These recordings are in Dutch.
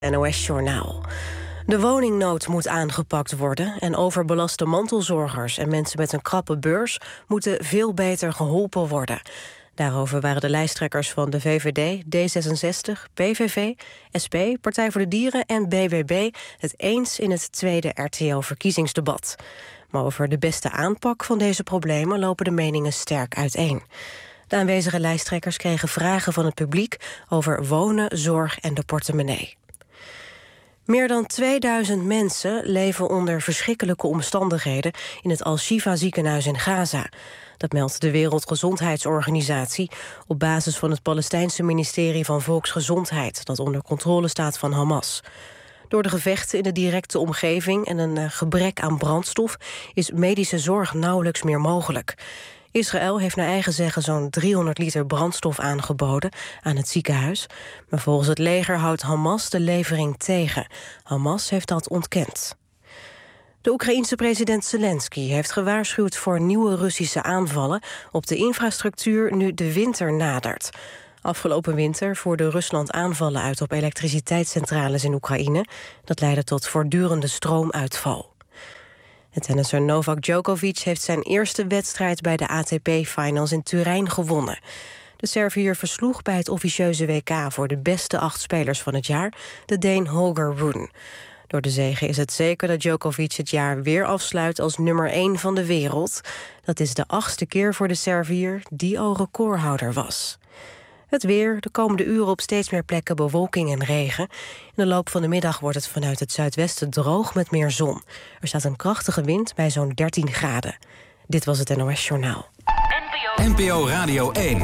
NOS-journaal. De woningnood moet aangepakt worden en overbelaste mantelzorgers en mensen met een krappe beurs moeten veel beter geholpen worden. Daarover waren de lijsttrekkers van de VVD, D66, PVV, SP, Partij voor de Dieren en BBB het eens in het tweede RTL-verkiezingsdebat. Maar over de beste aanpak van deze problemen lopen de meningen sterk uiteen. De aanwezige lijsttrekkers kregen vragen van het publiek over wonen, zorg en de portemonnee. Meer dan 2000 mensen leven onder verschrikkelijke omstandigheden in het Al-Shifa ziekenhuis in Gaza. Dat meldt de Wereldgezondheidsorganisatie op basis van het Palestijnse ministerie van Volksgezondheid, dat onder controle staat van Hamas. Door de gevechten in de directe omgeving en een gebrek aan brandstof is medische zorg nauwelijks meer mogelijk. Israël heeft naar eigen zeggen zo'n 300 liter brandstof aangeboden aan het ziekenhuis. Maar volgens het leger houdt Hamas de levering tegen. Hamas heeft dat ontkend. De Oekraïense president Zelensky heeft gewaarschuwd voor nieuwe Russische aanvallen op de infrastructuur nu de winter nadert. Afgelopen winter voerde Rusland aanvallen uit op elektriciteitscentrales in Oekraïne. Dat leidde tot voortdurende stroomuitval. De tennisser Novak Djokovic heeft zijn eerste wedstrijd bij de ATP-finals in Turijn gewonnen. De Serviër versloeg bij het officieuze WK voor de beste 8 spelers van het jaar de Deen Holger Rune. Door de zege is het zeker dat Djokovic het jaar weer afsluit als nummer 1 van de wereld. Dat is de 8e keer voor de Serviër die al recordhouder was. Het weer, de komende uren op steeds meer plekken bewolking en regen. In de loop van de middag wordt het vanuit het zuidwesten droog met meer zon. Er staat een krachtige wind bij zo'n 13 graden. Dit was het NOS-journaal. NPO Radio 1.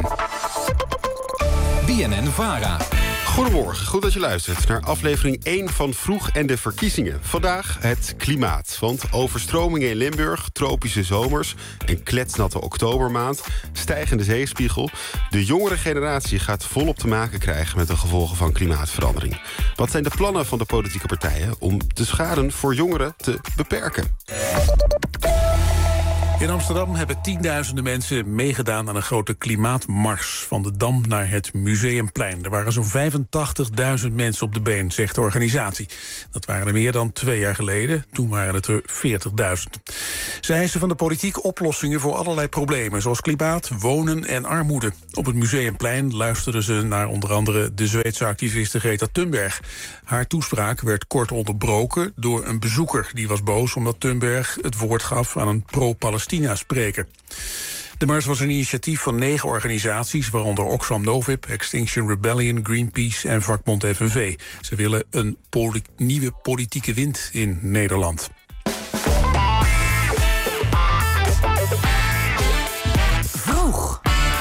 BNN-VARA. Goedemorgen, goed dat je luistert naar aflevering 1 van Vroeg en de verkiezingen. Vandaag het klimaat, want overstromingen in Limburg, tropische zomers, een kletsnatte oktobermaand, stijgende zeespiegel. De jongere generatie gaat volop te maken krijgen met de gevolgen van klimaatverandering. Wat zijn de plannen van de politieke partijen om de schade voor jongeren te beperken? In Amsterdam hebben tienduizenden mensen meegedaan aan een grote klimaatmars van de Dam naar het Museumplein. Er waren zo'n 85.000 mensen op de been, zegt de organisatie. Dat waren er meer dan 2 jaar geleden. Toen waren het er 40.000. Ze eisen van de politiek oplossingen voor allerlei problemen, zoals klimaat, wonen en armoede. Op het Museumplein luisterden ze naar onder andere de Zweedse activiste Greta Thunberg. Haar toespraak werd kort onderbroken door een bezoeker. Die was boos omdat Thunberg het woord gaf aan een pro-Palestina-spreker. De mars was een initiatief van 9 organisaties, waaronder Oxfam Novib, Extinction Rebellion, Greenpeace en vakbond FNV. Ze willen een nieuwe politieke wind in Nederland. Vroeg.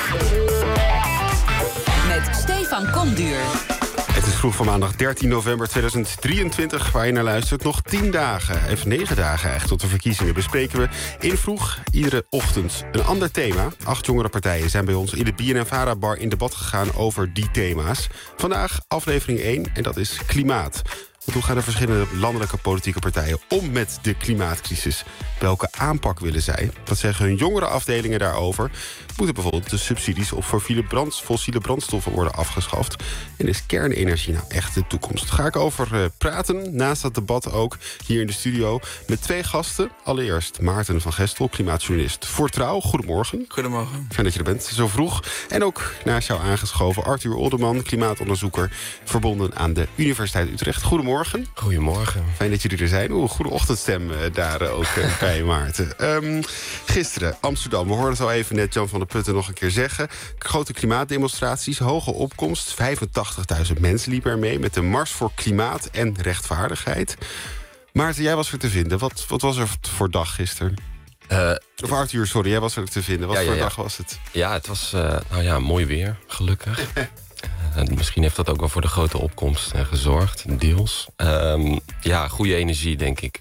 Met Stefan Komduur. Het is vroeg van maandag 13 november 2023, waar je naar luistert. Nog 10 dagen, even 9 dagen eigenlijk, tot de verkiezingen bespreken we in Vroeg iedere ochtend een ander thema. 8 jongere partijen zijn bij ons in de BNN-VARA-bar in debat gegaan over die thema's. Vandaag aflevering 1 en dat is klimaat. Want hoe gaan de verschillende landelijke politieke partijen om met de klimaatcrisis? Welke aanpak willen zij? Wat zeggen hun jongere afdelingen daarover? Moeten bijvoorbeeld de subsidies op fossiele brandstoffen worden afgeschaft? En is kernenergie nou echt de toekomst? Daar ga ik over praten, naast dat debat ook, hier in de studio, met 2 gasten. Allereerst Maarten van Gestel, klimaatjournalist voor Trouw. Goedemorgen. Goedemorgen. Fijn dat je er bent, zo vroeg. En ook naast jou aangeschoven Arthur Olderman, klimaatonderzoeker, verbonden aan de Universiteit Utrecht. Goedemorgen. Goedemorgen. Fijn dat jullie er zijn. Goede ochtendstem daar ook bij Maarten. Gisteren, Amsterdam. We hoorden het al even net Jan van der Putten nog een keer zeggen. Grote klimaatdemonstraties, hoge opkomst. 85.000 mensen liepen er mee met de Mars voor Klimaat en Rechtvaardigheid. Maarten, jij was er te vinden. Wat was er voor dag gisteren? Of Arthur, sorry, jij was er te vinden. Wat voor dag was het? Ja, het was mooi weer, gelukkig. Misschien heeft dat ook wel voor de grote opkomst gezorgd, deels. Goede energie, denk ik.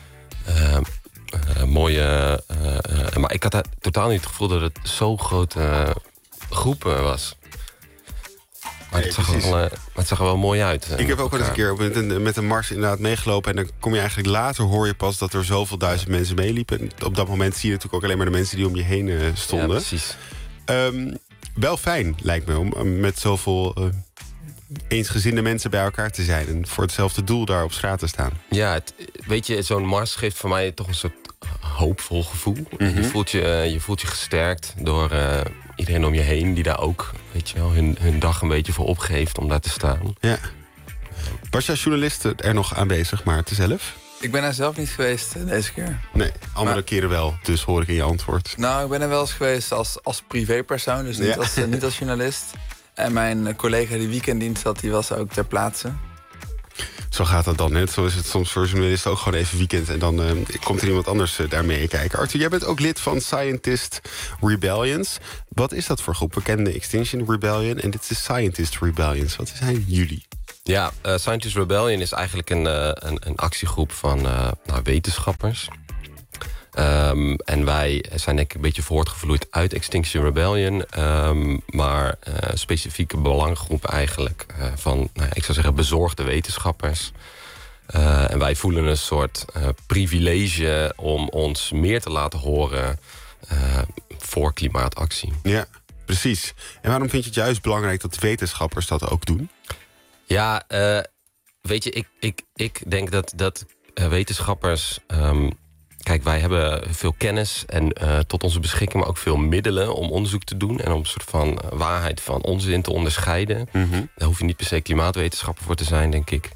Maar ik had totaal niet het gevoel dat het zo'n grote groep was. Maar het zag er wel mooi uit. Ik heb ook wel eens een keer met een mars inderdaad meegelopen. En dan kom je eigenlijk later, hoor je pas dat er zoveel duizend mensen meeliepen. En op dat moment zie je natuurlijk ook alleen maar de mensen die om je heen stonden. Ja, precies. Wel fijn, lijkt me, om met zoveel eensgezinde mensen bij elkaar te zijn en voor hetzelfde doel daar op straat te staan. Ja, weet je, zo'n mars geeft voor mij toch een soort hoopvol gevoel. Je voelt je gesterkt door iedereen om je heen die daar ook, weet je wel, hun dag een beetje voor opgeeft om daar te staan. Ja. Was jij journalist er nog aanwezig, Maarten zelf? Ik ben er zelf niet geweest deze keer. Nee, andere keren wel, dus hoor ik in je antwoord. Nou, ik ben er wel eens geweest als privépersoon, dus niet als journalist. En mijn collega die weekenddienst had, die was ook ter plaatse. Zo gaat dat dan net. Zo is het soms voor journalisten ook gewoon even weekend. En dan komt er iemand anders daarmee kijken. Arthur, jij bent ook lid van Scientist Rebellions. Wat is dat voor groep? We kennen Extinction Rebellion en dit is Scientist Rebellions. Wat zijn jullie? Ja, Scientist Rebellion is eigenlijk een actiegroep van wetenschappers. En wij zijn denk ik een beetje voortgevloeid uit Extinction Rebellion. Maar specifieke belangengroep eigenlijk van, ik zou zeggen, bezorgde wetenschappers. En wij voelen een soort privilege om ons meer te laten horen voor klimaatactie. Ja, precies. En waarom vind je het juist belangrijk dat wetenschappers dat ook doen? Ja, weet je, ik denk dat wetenschappers... Kijk, wij hebben veel kennis en tot onze beschikking... maar ook veel middelen om onderzoek te doen... en om een soort van waarheid van onzin te onderscheiden. Mm-hmm. Daar hoef je niet per se klimaatwetenschapper voor te zijn, denk ik.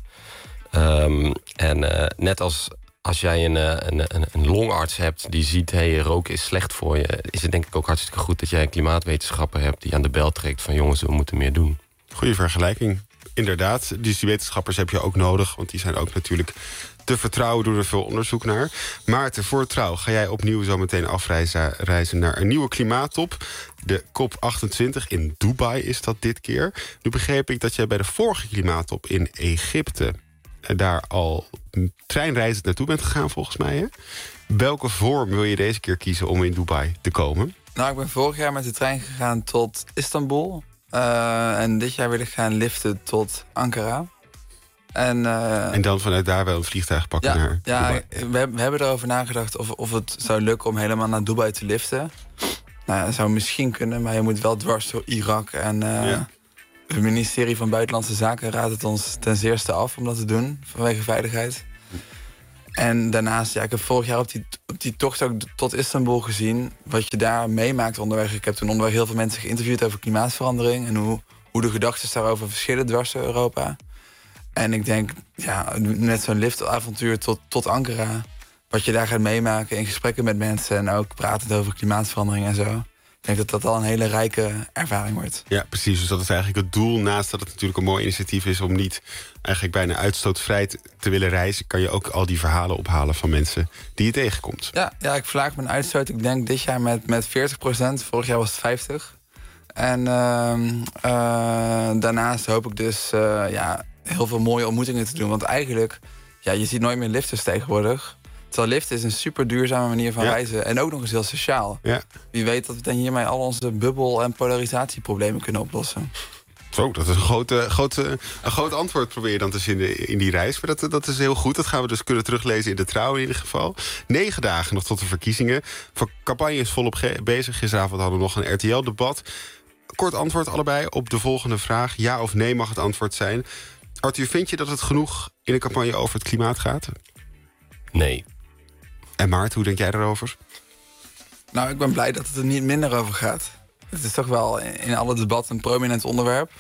Net als jij een longarts hebt die ziet... roken is slecht voor je... is het denk ik ook hartstikke goed dat jij een klimaatwetenschapper hebt... die aan de bel trekt van jongens, we moeten meer doen. Goeie vergelijking. Inderdaad, dus die wetenschappers heb je ook nodig... want die zijn ook natuurlijk te vertrouwen, doen er veel onderzoek naar. Maarten, voor Trouw ga jij opnieuw zo meteen afreizen naar een nieuwe klimaattop. De COP28 in Dubai is dat dit keer. Nu begreep ik dat jij bij de vorige klimaattop in Egypte... daar al treinreizend naartoe bent gegaan, volgens mij. Hè? Welke vorm wil je deze keer kiezen om in Dubai te komen? Nou, ik ben vorig jaar met de trein gegaan tot Istanbul... en dit jaar wil ik gaan liften tot Ankara. En dan vanuit daar wel een vliegtuig pakken naar Dubai? Ja, we hebben erover nagedacht of het zou lukken om helemaal naar Dubai te liften. Nou, dat zou misschien kunnen, maar je moet wel dwars door Irak. En het ministerie van Buitenlandse Zaken raadt het ons ten zeerste af om dat te doen, vanwege veiligheid. En daarnaast, ik heb vorig jaar op die tocht ook tot Istanbul gezien... wat je daar meemaakt onderweg. Ik heb toen onderweg heel veel mensen geïnterviewd over klimaatverandering... en hoe de gedachten daarover verschillen dwars door Europa. En ik denk, net zo'n liftavontuur tot Ankara... wat je daar gaat meemaken in gesprekken met mensen... en ook pratend over klimaatverandering en zo... ik denk dat dat al een hele rijke ervaring wordt. Ja, precies. Dus dat is eigenlijk het doel. Naast dat het natuurlijk een mooi initiatief is... om niet eigenlijk bijna uitstootvrij te willen reizen... kan je ook al die verhalen ophalen van mensen die je tegenkomt. Ja, ik verlaag mijn uitstoot. Ik denk dit jaar met 40%. Vorig jaar was het 50%. En daarnaast hoop ik dus heel veel mooie ontmoetingen te doen. Want eigenlijk, je ziet nooit meer lifters tegenwoordig... Terwijl liften is een super duurzame manier van reizen. En ook nog eens heel sociaal. Ja. Wie weet dat we dan hiermee al onze bubbel- en polarisatieproblemen kunnen oplossen. Zo, dat is een groot antwoord probeer je dan te vinden in die reis. Maar dat is heel goed. Dat gaan we dus kunnen teruglezen in de Trouw in ieder geval. 9 dagen nog tot de verkiezingen. De campagne is volop bezig. Gisteravond hadden we nog een RTL-debat. Kort antwoord allebei op de volgende vraag. Ja of nee mag het antwoord zijn. Arthur, vind je dat het genoeg in de campagne over het klimaat gaat? Nee. En Maarten, hoe denk jij daarover? Nou, ik ben blij dat het er niet minder over gaat. Het is toch wel in alle debatten een prominent onderwerp.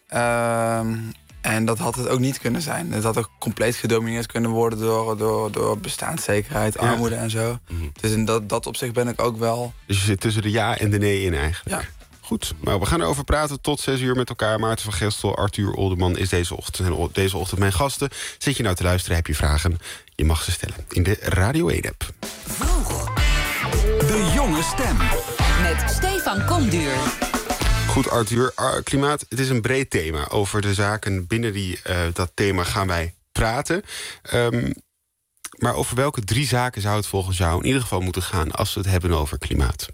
En dat had het ook niet kunnen zijn. Het had ook compleet gedomineerd kunnen worden door bestaanszekerheid, armoede en zo. Mm-hmm. Dus in dat opzicht ben ik ook wel... Dus je zit tussen de ja en de nee in eigenlijk. Ja. Goed, maar we gaan erover praten tot 6 uur met elkaar. Maarten van Gestel, Arthur Olderman is deze ochtend mijn gasten. Zit je nou te luisteren, heb je vragen? Je mag ze stellen in de Radio 1-app. Vroeg. De jonge stem. Met Stefan Komduur. Goed, Arthur. Klimaat, het is een breed thema. Over de zaken binnen dat thema gaan wij praten. Maar over welke 3 zaken zou het volgens jou in ieder geval moeten gaan... als we het hebben over klimaat?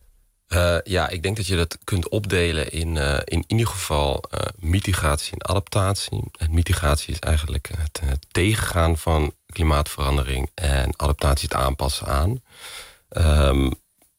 Ik denk dat je dat kunt opdelen in ieder geval mitigatie en adaptatie. En mitigatie is eigenlijk het tegengaan van klimaatverandering... en adaptatie het aanpassen aan.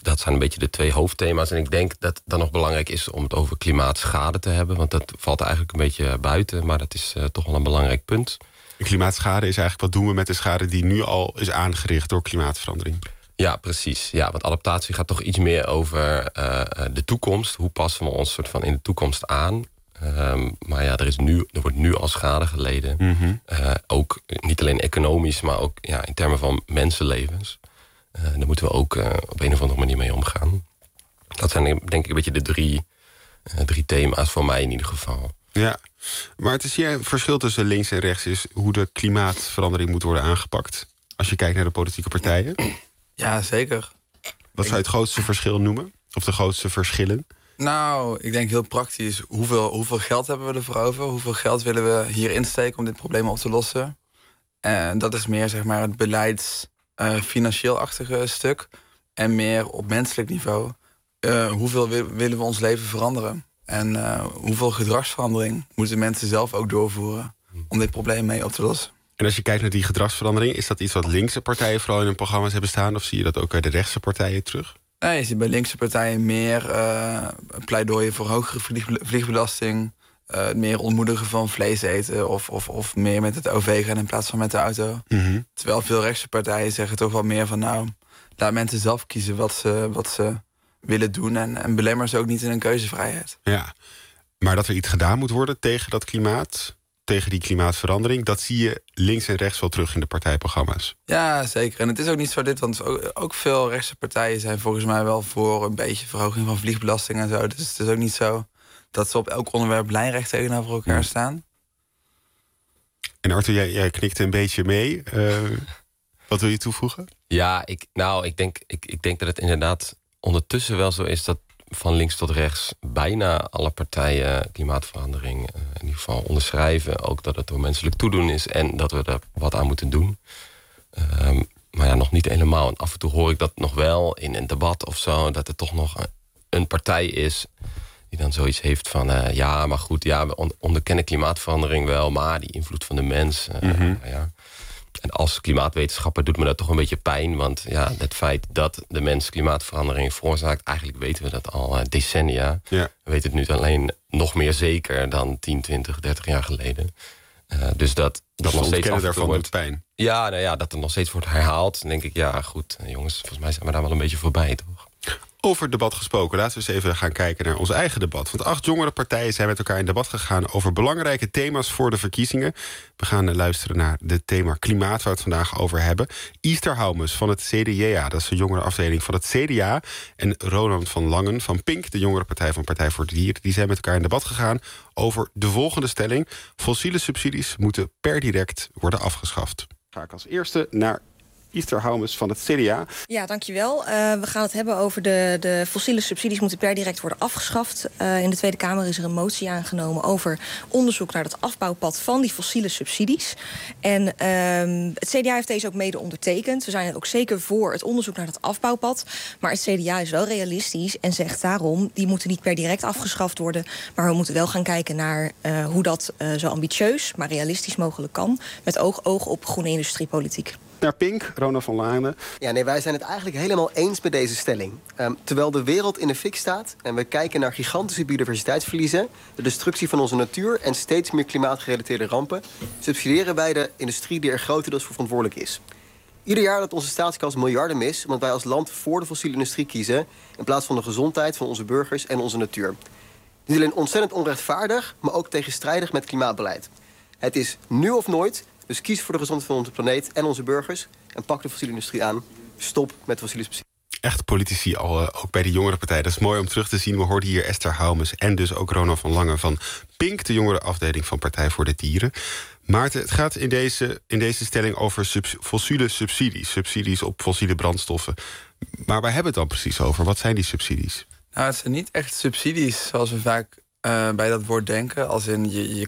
dat zijn een beetje de 2 hoofdthema's. En ik denk dat het dan nog belangrijk is om het over klimaatschade te hebben. Want dat valt eigenlijk een beetje buiten. Maar dat is toch wel een belangrijk punt. En klimaatschade is eigenlijk, wat doen we met de schade die nu al is aangericht door klimaatverandering? Ja, precies. Ja, want adaptatie gaat toch iets meer over de toekomst. Hoe passen we ons soort van in de toekomst aan? Maar ja, er wordt nu al schade geleden. Mm-hmm. Ook niet alleen economisch, maar ook in termen van mensenlevens. Daar moeten we ook op een of andere manier mee omgaan. Dat zijn denk ik een beetje de drie thema's voor mij in ieder geval. Ja, maar het verschil tussen links en rechts is hoe de klimaatverandering moet worden aangepakt. Als je kijkt naar de politieke partijen. Ja, zeker. Wat zou je het grootste verschil noemen? Of de grootste verschillen? Nou, ik denk heel praktisch. Hoeveel geld hebben we ervoor over? Hoeveel geld willen we hier insteken om dit probleem op te lossen? En dat is meer zeg maar het beleids financieel-achtige stuk. En meer op menselijk niveau. Hoeveel willen we ons leven veranderen? En hoeveel gedragsverandering moeten mensen zelf ook doorvoeren om dit probleem mee op te lossen? En als je kijkt naar die gedragsverandering, is dat iets wat linkse partijen vooral in hun programma's hebben staan? Of zie je dat ook bij de rechtse partijen terug? Nee, je ziet bij linkse partijen meer pleidooien voor hogere vliegbelasting. Meer ontmoedigen van vlees eten of meer met het OV gaan in plaats van met de auto. Mm-hmm. Terwijl veel rechtse partijen zeggen toch wel meer van nou, laat mensen zelf kiezen wat ze willen doen en belemmer ze ook niet in hun keuzevrijheid. Ja, maar dat er iets gedaan moet worden tegen dat klimaat, tegen die klimaatverandering, dat zie je links en rechts wel terug in de partijprogramma's. Ja, zeker. En het is ook niet zo want ook veel rechtse partijen zijn volgens mij wel voor een beetje verhoging van vliegbelasting en zo. Dus het is ook niet zo dat ze op elk onderwerp lijnrecht tegenover elkaar staan. En Arthur, jij knikte een beetje mee. Wat wil je toevoegen? Ja, ik denk dat het inderdaad ondertussen wel zo is dat van links tot rechts bijna alle partijen klimaatverandering in ieder geval onderschrijven. Ook dat het door menselijk toedoen is en dat we er wat aan moeten doen. Maar ja, nog niet helemaal. En af en toe hoor ik dat nog wel in een debat of zo, dat er toch nog een partij is die dan zoiets heeft van ja, maar goed, ja, we onderkennen klimaatverandering wel, maar die invloed van de mens. Ja. En als klimaatwetenschapper doet me dat toch een beetje pijn. Want ja, het feit dat de mens klimaatverandering veroorzaakt, eigenlijk weten we dat al decennia. Ja. We weten het nu alleen nog meer zeker dan 10, 20, 30 jaar geleden. Dus dat nog steeds af en toe wordt pijn. Ja, nou ja, dat er nog steeds wordt herhaald. Dan denk ik, ja goed, jongens, volgens mij zijn we daar wel een beetje voorbij, toch? Over het debat gesproken, laten we eens even gaan kijken naar ons eigen debat. Want 8 jongere partijen zijn met elkaar in debat gegaan over belangrijke thema's voor de verkiezingen. We gaan luisteren naar het thema klimaat, waar we het vandaag over hebben. Easter Houmes van het CDA, dat is de jongerenafdeling van het CDA. En Ronald van Langen van Pink, de jongerenpartij van Partij voor de Dieren. Die zijn met elkaar in debat gegaan over de volgende stelling. Fossiele subsidies moeten per direct worden afgeschaft. Ga ik als eerste naar Easter Houmes van het CDA. Ja, dankjewel. We gaan het hebben over de fossiele subsidies moeten per direct worden afgeschaft. In de Tweede Kamer is er een motie aangenomen over onderzoek naar het afbouwpad van die fossiele subsidies. En het CDA heeft deze ook mede ondertekend. We zijn ook zeker voor het onderzoek naar het afbouwpad. Maar het CDA is wel realistisch en zegt daarom, die moeten niet per direct afgeschaft worden. Maar we moeten wel gaan kijken naar hoe dat zo ambitieus, maar realistisch mogelijk kan. Met oog op groene industriepolitiek. Naar Pink, Ronald van Langen. Ja, nee, wij zijn het eigenlijk helemaal eens met deze stelling. Terwijl de wereld in de fik staat en we kijken naar gigantische biodiversiteitsverliezen, de destructie van onze natuur en steeds meer klimaatgerelateerde rampen, subsidiëren wij de industrie die er grotendeels voor verantwoordelijk is. Ieder jaar loopt onze staatskas miljarden mis, omdat wij als land voor de fossiele industrie kiezen in plaats van de gezondheid van onze burgers en onze natuur. Niet alleen ontzettend onrechtvaardig, maar ook tegenstrijdig met klimaatbeleid. Het is nu of nooit. Dus kies voor de gezondheid van onze planeet en onze burgers en pak de fossiele industrie aan. Stop met fossiele subsidies. Echt politici ook bij de jongerenpartij. Dat is mooi om terug te zien. We hoorden hier Esther Houmes en dus ook Ronald van Langen van Pink, de jongerenafdeling van Partij voor de Dieren. Maarten, het gaat in deze stelling over fossiele subsidies. Subsidies op fossiele brandstoffen. Maar waar hebben we het dan precies over? Wat zijn die subsidies? Nou, het zijn niet echt subsidies zoals we vaak bij dat woord denken. Als in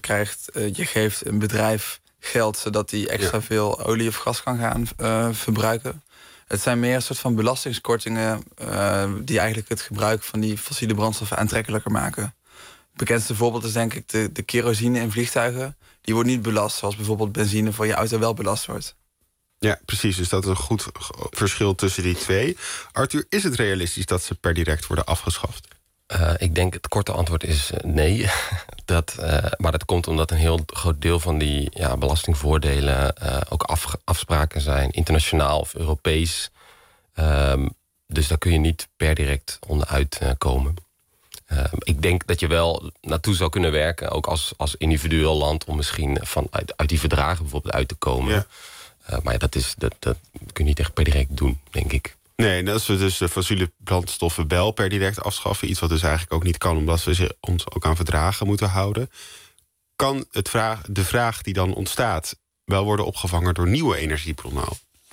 je geeft een bedrijf geld zodat die extra veel olie of gas kan gaan verbruiken. Het zijn meer een soort van belastingskortingen die eigenlijk het gebruik van die fossiele brandstoffen aantrekkelijker maken. Het bekendste voorbeeld is denk ik de kerosine in vliegtuigen. Die wordt niet belast zoals bijvoorbeeld benzine voor je auto wel belast wordt. Ja, precies. Dus dat is een goed verschil tussen die twee. Arthur, is het realistisch dat ze per direct worden afgeschaft? Ik denk het korte antwoord is nee. Maar dat komt omdat een heel groot deel van die belastingvoordelen ook afspraken zijn, internationaal of Europees. Dus daar kun je niet per direct onderuit komen. Ik denk dat je wel naartoe zou kunnen werken, ook als individueel land, om misschien uit die verdragen bijvoorbeeld uit te komen. Ja. Maar dat kun je niet echt per direct doen, denk ik. Nee, als we dus de fossiele brandstoffen wel per direct afschaffen, iets wat dus eigenlijk ook niet kan, omdat we ons ook aan verdragen moeten houden, kan de vraag die dan ontstaat wel worden opgevangen door nieuwe energiebronnen?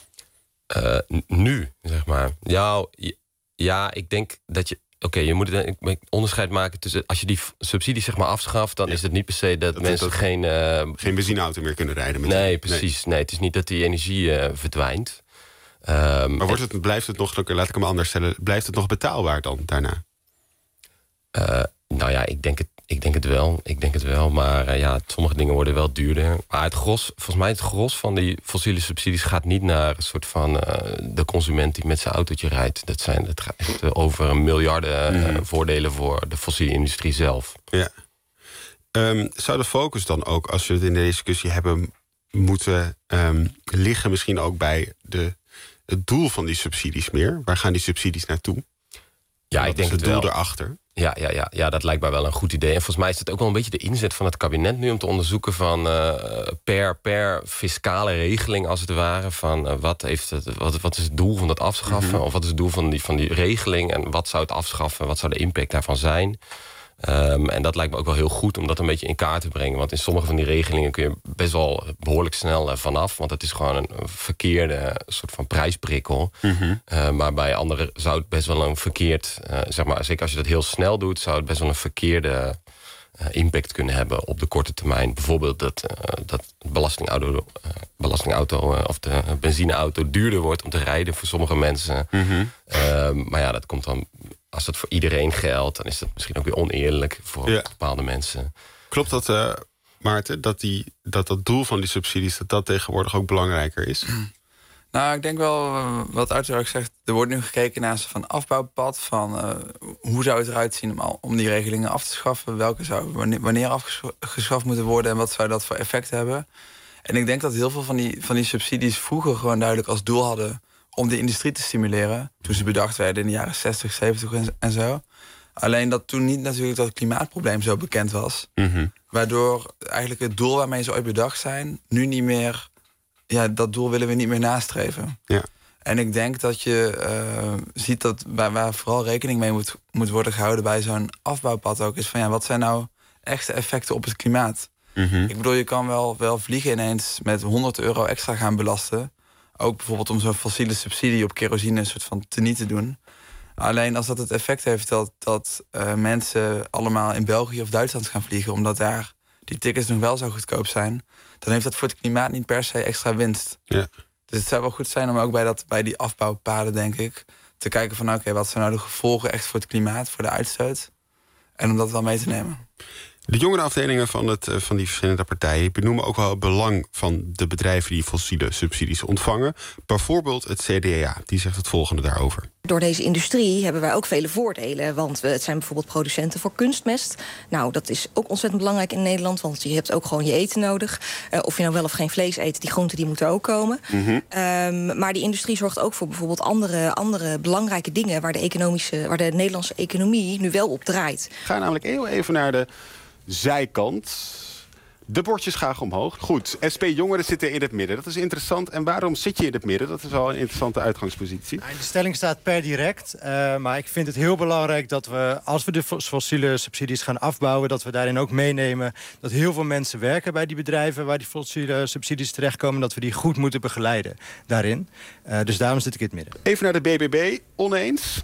Nu, zeg maar. Ja, ik denk dat je... je moet een onderscheid maken tussen... Als je die subsidies zeg maar afschaft, dan is het niet per se dat mensen geen benzineauto meer kunnen rijden. Nee, precies. Nee, het is niet dat die energie verdwijnt. Maar blijft het nog, laat ik hem anders stellen, blijft het nog betaalbaar dan daarna? Ik denk het wel. Maar sommige dingen worden wel duurder. Maar volgens mij het gros van die fossiele subsidies gaat niet naar een soort van de consument die met zijn autootje rijdt. Het gaat echt over miljarden voordelen voor de fossiele industrie zelf. Ja. Zou de focus dan ook, als we het in deze discussie hebben, moeten liggen misschien ook bij het doel van die subsidies meer? Waar gaan die subsidies naartoe? Ja, ik denk het wel. Het doel erachter? Ja, dat lijkt mij wel een goed idee. En volgens mij is het ook wel een beetje de inzet van het kabinet nu om te onderzoeken van per fiscale regeling als het ware, van wat is het doel van dat afschaffen, of wat is het doel van die regeling en wat zou het afschaffen, wat zou de impact daarvan zijn. En dat lijkt me ook wel heel goed om dat een beetje in kaart te brengen. Want in sommige van die regelingen kun je best wel behoorlijk snel vanaf. Want het is gewoon een verkeerde soort van prijsprikkel. Maar bij anderen zou het best wel een verkeerd... zeker als je dat heel snel doet, zou het best wel een verkeerde impact kunnen hebben op de korte termijn. Bijvoorbeeld dat belastingauto of de benzineauto duurder wordt om te rijden voor sommige mensen. Maar dat komt dan... Als dat voor iedereen geldt, dan is dat misschien ook weer oneerlijk voor bepaalde mensen. Klopt dat, Maarten, dat doel van die subsidies, dat tegenwoordig ook belangrijker is? Nou, ik denk wel, wat Arthur ook zegt, er wordt nu gekeken naar een afbouwpad van hoe zou het eruit zien om die regelingen af te schaffen, welke zou wanneer afgeschaft moeten worden en wat zou dat voor effect hebben. En ik denk dat heel veel van die subsidies vroeger gewoon duidelijk als doel hadden om de industrie te stimuleren, toen ze bedacht werden in de jaren 60, 70 en zo. Alleen dat toen niet natuurlijk dat het klimaatprobleem zo bekend was. Waardoor eigenlijk het doel waarmee ze ooit bedacht zijn, nu niet meer... Ja, dat doel willen we niet meer nastreven. Ja. En ik denk dat je ziet dat waar vooral rekening mee moet worden gehouden bij zo'n afbouwpad ook, is van wat zijn nou echte effecten op het klimaat? Ik bedoel, je kan wel vliegen ineens met €100 extra gaan belasten. Ook bijvoorbeeld om zo'n fossiele subsidie op kerosine een soort van teniet te doen. Alleen als dat het effect heeft dat mensen allemaal in België of Duitsland gaan vliegen, omdat daar die tickets nog wel zo goedkoop zijn, dan heeft dat voor het klimaat niet per se extra winst. Ja. Dus het zou wel goed zijn om ook bij die afbouwpaden, denk ik, te kijken van oké, wat zijn nou de gevolgen echt voor het klimaat, voor de uitstoot? En om dat wel mee te nemen. De jongerenafdelingen van die verschillende partijen benoemen ook wel het belang van de bedrijven die fossiele subsidies ontvangen. Bijvoorbeeld het CDA, die zegt het volgende daarover. Door deze industrie hebben wij ook vele voordelen. Want het zijn bijvoorbeeld producenten voor kunstmest. Nou, dat is ook ontzettend belangrijk in Nederland, want je hebt ook gewoon je eten nodig. Of je nou wel of geen vlees eet, die groenten die moeten ook komen. Maar die industrie zorgt ook voor bijvoorbeeld andere belangrijke dingen waar de Nederlandse economie nu wel op draait. Ga namelijk even naar de zijkant. De bordjes gaan omhoog. Goed, SP-jongeren zitten in het midden. Dat is interessant. En waarom zit je in het midden? Dat is wel een interessante uitgangspositie. De stelling staat per direct. Maar ik vind het heel belangrijk dat we, als we de fossiele subsidies gaan afbouwen, dat we daarin ook meenemen dat heel veel mensen werken bij die bedrijven waar die fossiele subsidies terechtkomen, dat we die goed moeten begeleiden daarin. Dus daarom zit ik in het midden. Even naar de BBB. Oneens?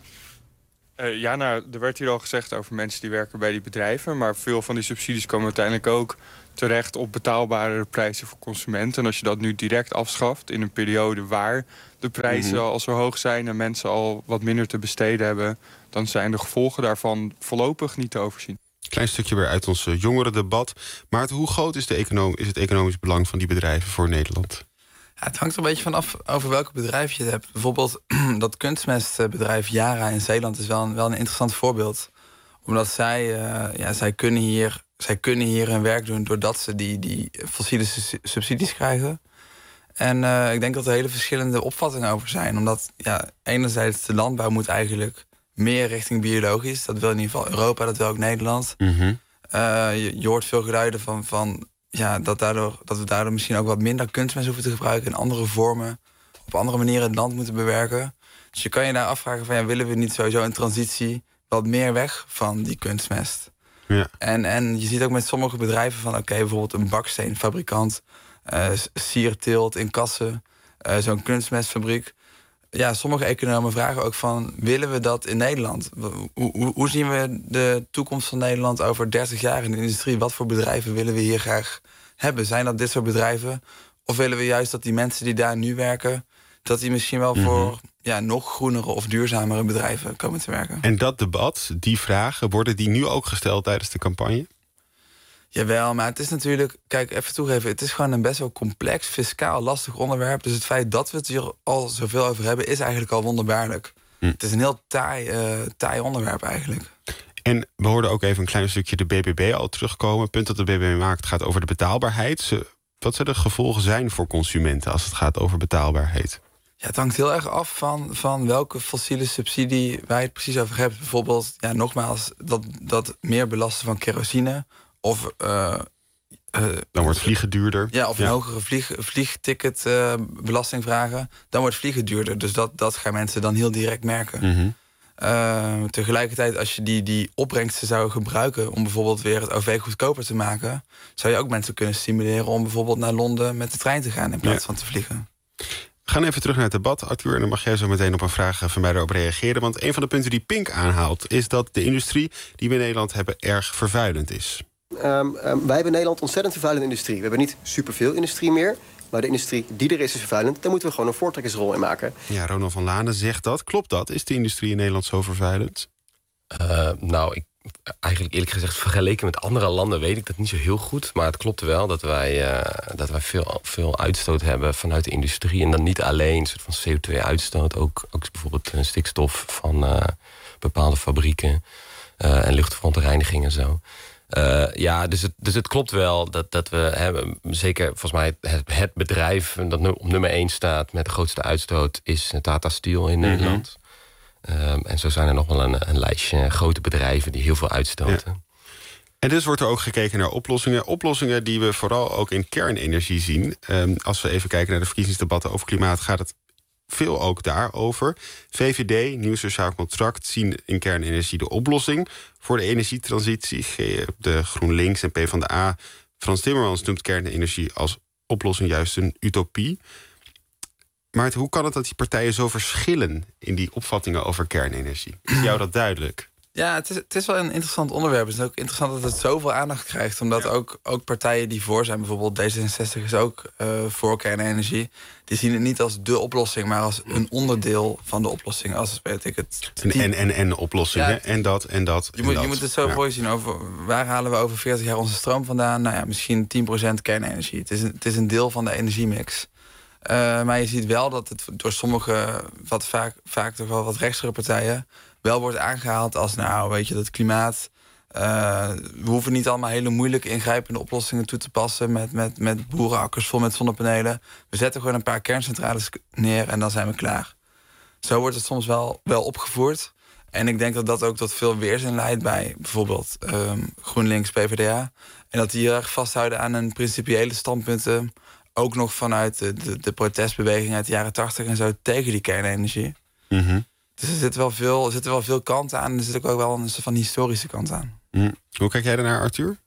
Er werd hier al gezegd over mensen die werken bij die bedrijven, maar veel van die subsidies komen uiteindelijk ook terecht op betaalbare prijzen voor consumenten. En als je dat nu direct afschaft in een periode waar de prijzen al zo hoog zijn en mensen al wat minder te besteden hebben, dan zijn de gevolgen daarvan voorlopig niet te overzien. Klein stukje weer uit ons jongerendebat. Maar hoe groot is het economisch belang van die bedrijven voor Nederland? Ja, het hangt er een beetje vanaf over welke bedrijf je het hebt. Bijvoorbeeld dat kunstmestbedrijf Yara in Zeeland is wel een interessant voorbeeld. Omdat zij kunnen hier hun werk doen doordat ze die fossiele subsidies krijgen. En ik denk dat er hele verschillende opvattingen over zijn. Omdat enerzijds de landbouw moet eigenlijk meer richting biologisch. Dat wil in ieder geval Europa, dat wil ook Nederland. Mm-hmm. Je hoort veel geluiden van dat we daardoor misschien ook wat minder kunstmest hoeven te gebruiken... in andere vormen, op andere manieren het land moeten bewerken. Dus je kan je daar afvragen van... willen we niet sowieso een transitie wat meer weg van die kunstmest? Ja. En je ziet ook met sommige bedrijven van... bijvoorbeeld een baksteenfabrikant, sierteelt in Kassen... zo'n kunstmestfabriek. Ja, sommige economen vragen ook van... willen we dat in Nederland? Hoe zien we de toekomst van Nederland over 30 jaar in de industrie? Wat voor bedrijven willen we hier graag hebben? Zijn dat dit soort bedrijven? Of willen we juist dat die mensen die daar nu werken... dat die misschien wel voor nog groenere of duurzamere bedrijven komen te werken? En dat debat, die vragen, worden die nu ook gesteld tijdens de campagne? Jawel, maar het is natuurlijk... Kijk, even toegeven, het is gewoon een best wel complex, fiscaal lastig onderwerp. Dus het feit dat we het hier al zoveel over hebben... is eigenlijk al wonderbaarlijk. Het is een heel taai onderwerp eigenlijk. En we hoorden ook even een klein stukje de BBB al terugkomen. Het punt dat de BBB maakt gaat over de betaalbaarheid. Wat zullen de gevolgen zijn voor consumenten als het gaat over betaalbaarheid? Ja, het hangt heel erg af van welke fossiele subsidie wij het precies over hebben. Bijvoorbeeld, nogmaals, dat meer belasten van kerosine... Of dan wordt vliegen duurder. Ja, of een hogere vliegticketbelasting vragen. Dan wordt vliegen duurder. Dus dat gaan mensen dan heel direct merken. Mm-hmm. Tegelijkertijd, als je die opbrengsten zou gebruiken... om bijvoorbeeld weer het OV goedkoper te maken... zou je ook mensen kunnen stimuleren om bijvoorbeeld naar Londen met de trein te gaan... in plaats van te vliegen. We gaan even terug naar het debat, Arthur. En dan mag jij zo meteen op een vraag van mij erop reageren. Want een van de punten die Pink aanhaalt... is dat de industrie die we in Nederland hebben erg vervuilend is. Wij hebben in Nederland ontzettend vervuilende industrie. We hebben niet superveel industrie meer. Maar de industrie die er is vervuilend. Daar moeten we gewoon een voortrekkersrol in maken. Ja, Ronald van Lanen zegt dat. Klopt dat? Is de industrie in Nederland zo vervuilend? Eigenlijk eerlijk gezegd, vergeleken met andere landen weet ik dat niet zo heel goed. Maar het klopt wel dat wij veel uitstoot hebben vanuit de industrie. En dan niet alleen een soort van CO2-uitstoot. Ook bijvoorbeeld stikstof van bepaalde fabrieken. En luchtverontreiniging en zo. Dus het klopt wel dat we hebben. Zeker volgens mij het bedrijf dat op nummer 1 staat met de grootste uitstoot is Tata Steel in Nederland. En zo zijn er nog wel een lijstje grote bedrijven die heel veel uitstoten. Ja. En dus wordt er ook gekeken naar oplossingen. Oplossingen die we vooral ook in kernenergie zien. Als we even kijken naar de verkiezingsdebatten over klimaat, gaat het veel ook daarover. VVD, Nieuw Sociaal Contract, zien in kernenergie de oplossing voor de energietransitie. De GroenLinks en PvdA. Frans Timmermans noemt kernenergie als oplossing juist een utopie. Maar hoe kan het dat die partijen zo verschillen in die opvattingen over kernenergie? Is jou dat duidelijk? Ja, het is wel een interessant onderwerp. Het is ook interessant dat het zoveel aandacht krijgt. Omdat ook partijen die voor zijn, bijvoorbeeld D66 is ook voor kernenergie. Die zien het niet als de oplossing, maar als een onderdeel van de oplossing. Als, weet ik het... En oplossingen, ja, en dat. Je moet het zo voor je zien. Over, waar halen we over 40 jaar onze stroom vandaan? Nou ja, misschien 10% kernenergie. Het is een deel van de energiemix. Maar je ziet wel dat het door sommige, vaak toch wel wat rechtse partijen, wel wordt aangehaald als, nou, weet je, dat klimaat. We hoeven niet allemaal hele moeilijke ingrijpende oplossingen toe te passen met boerenakkers vol met zonnepanelen. We zetten gewoon een paar kerncentrales neer en dan zijn we klaar. Zo wordt het soms wel opgevoerd. En ik denk dat dat ook tot veel weerzin leidt bij bijvoorbeeld GroenLinks, PvdA. En dat die heel erg vasthouden aan hun principiële standpunten. Ook nog vanuit de protestbeweging uit de jaren 80 en zo tegen die kernenergie. Mm-hmm. Dus er zitten wel veel kanten aan. En er zit ook wel een soort van historische kant aan. Hoe kijk jij daarnaar, Arthur?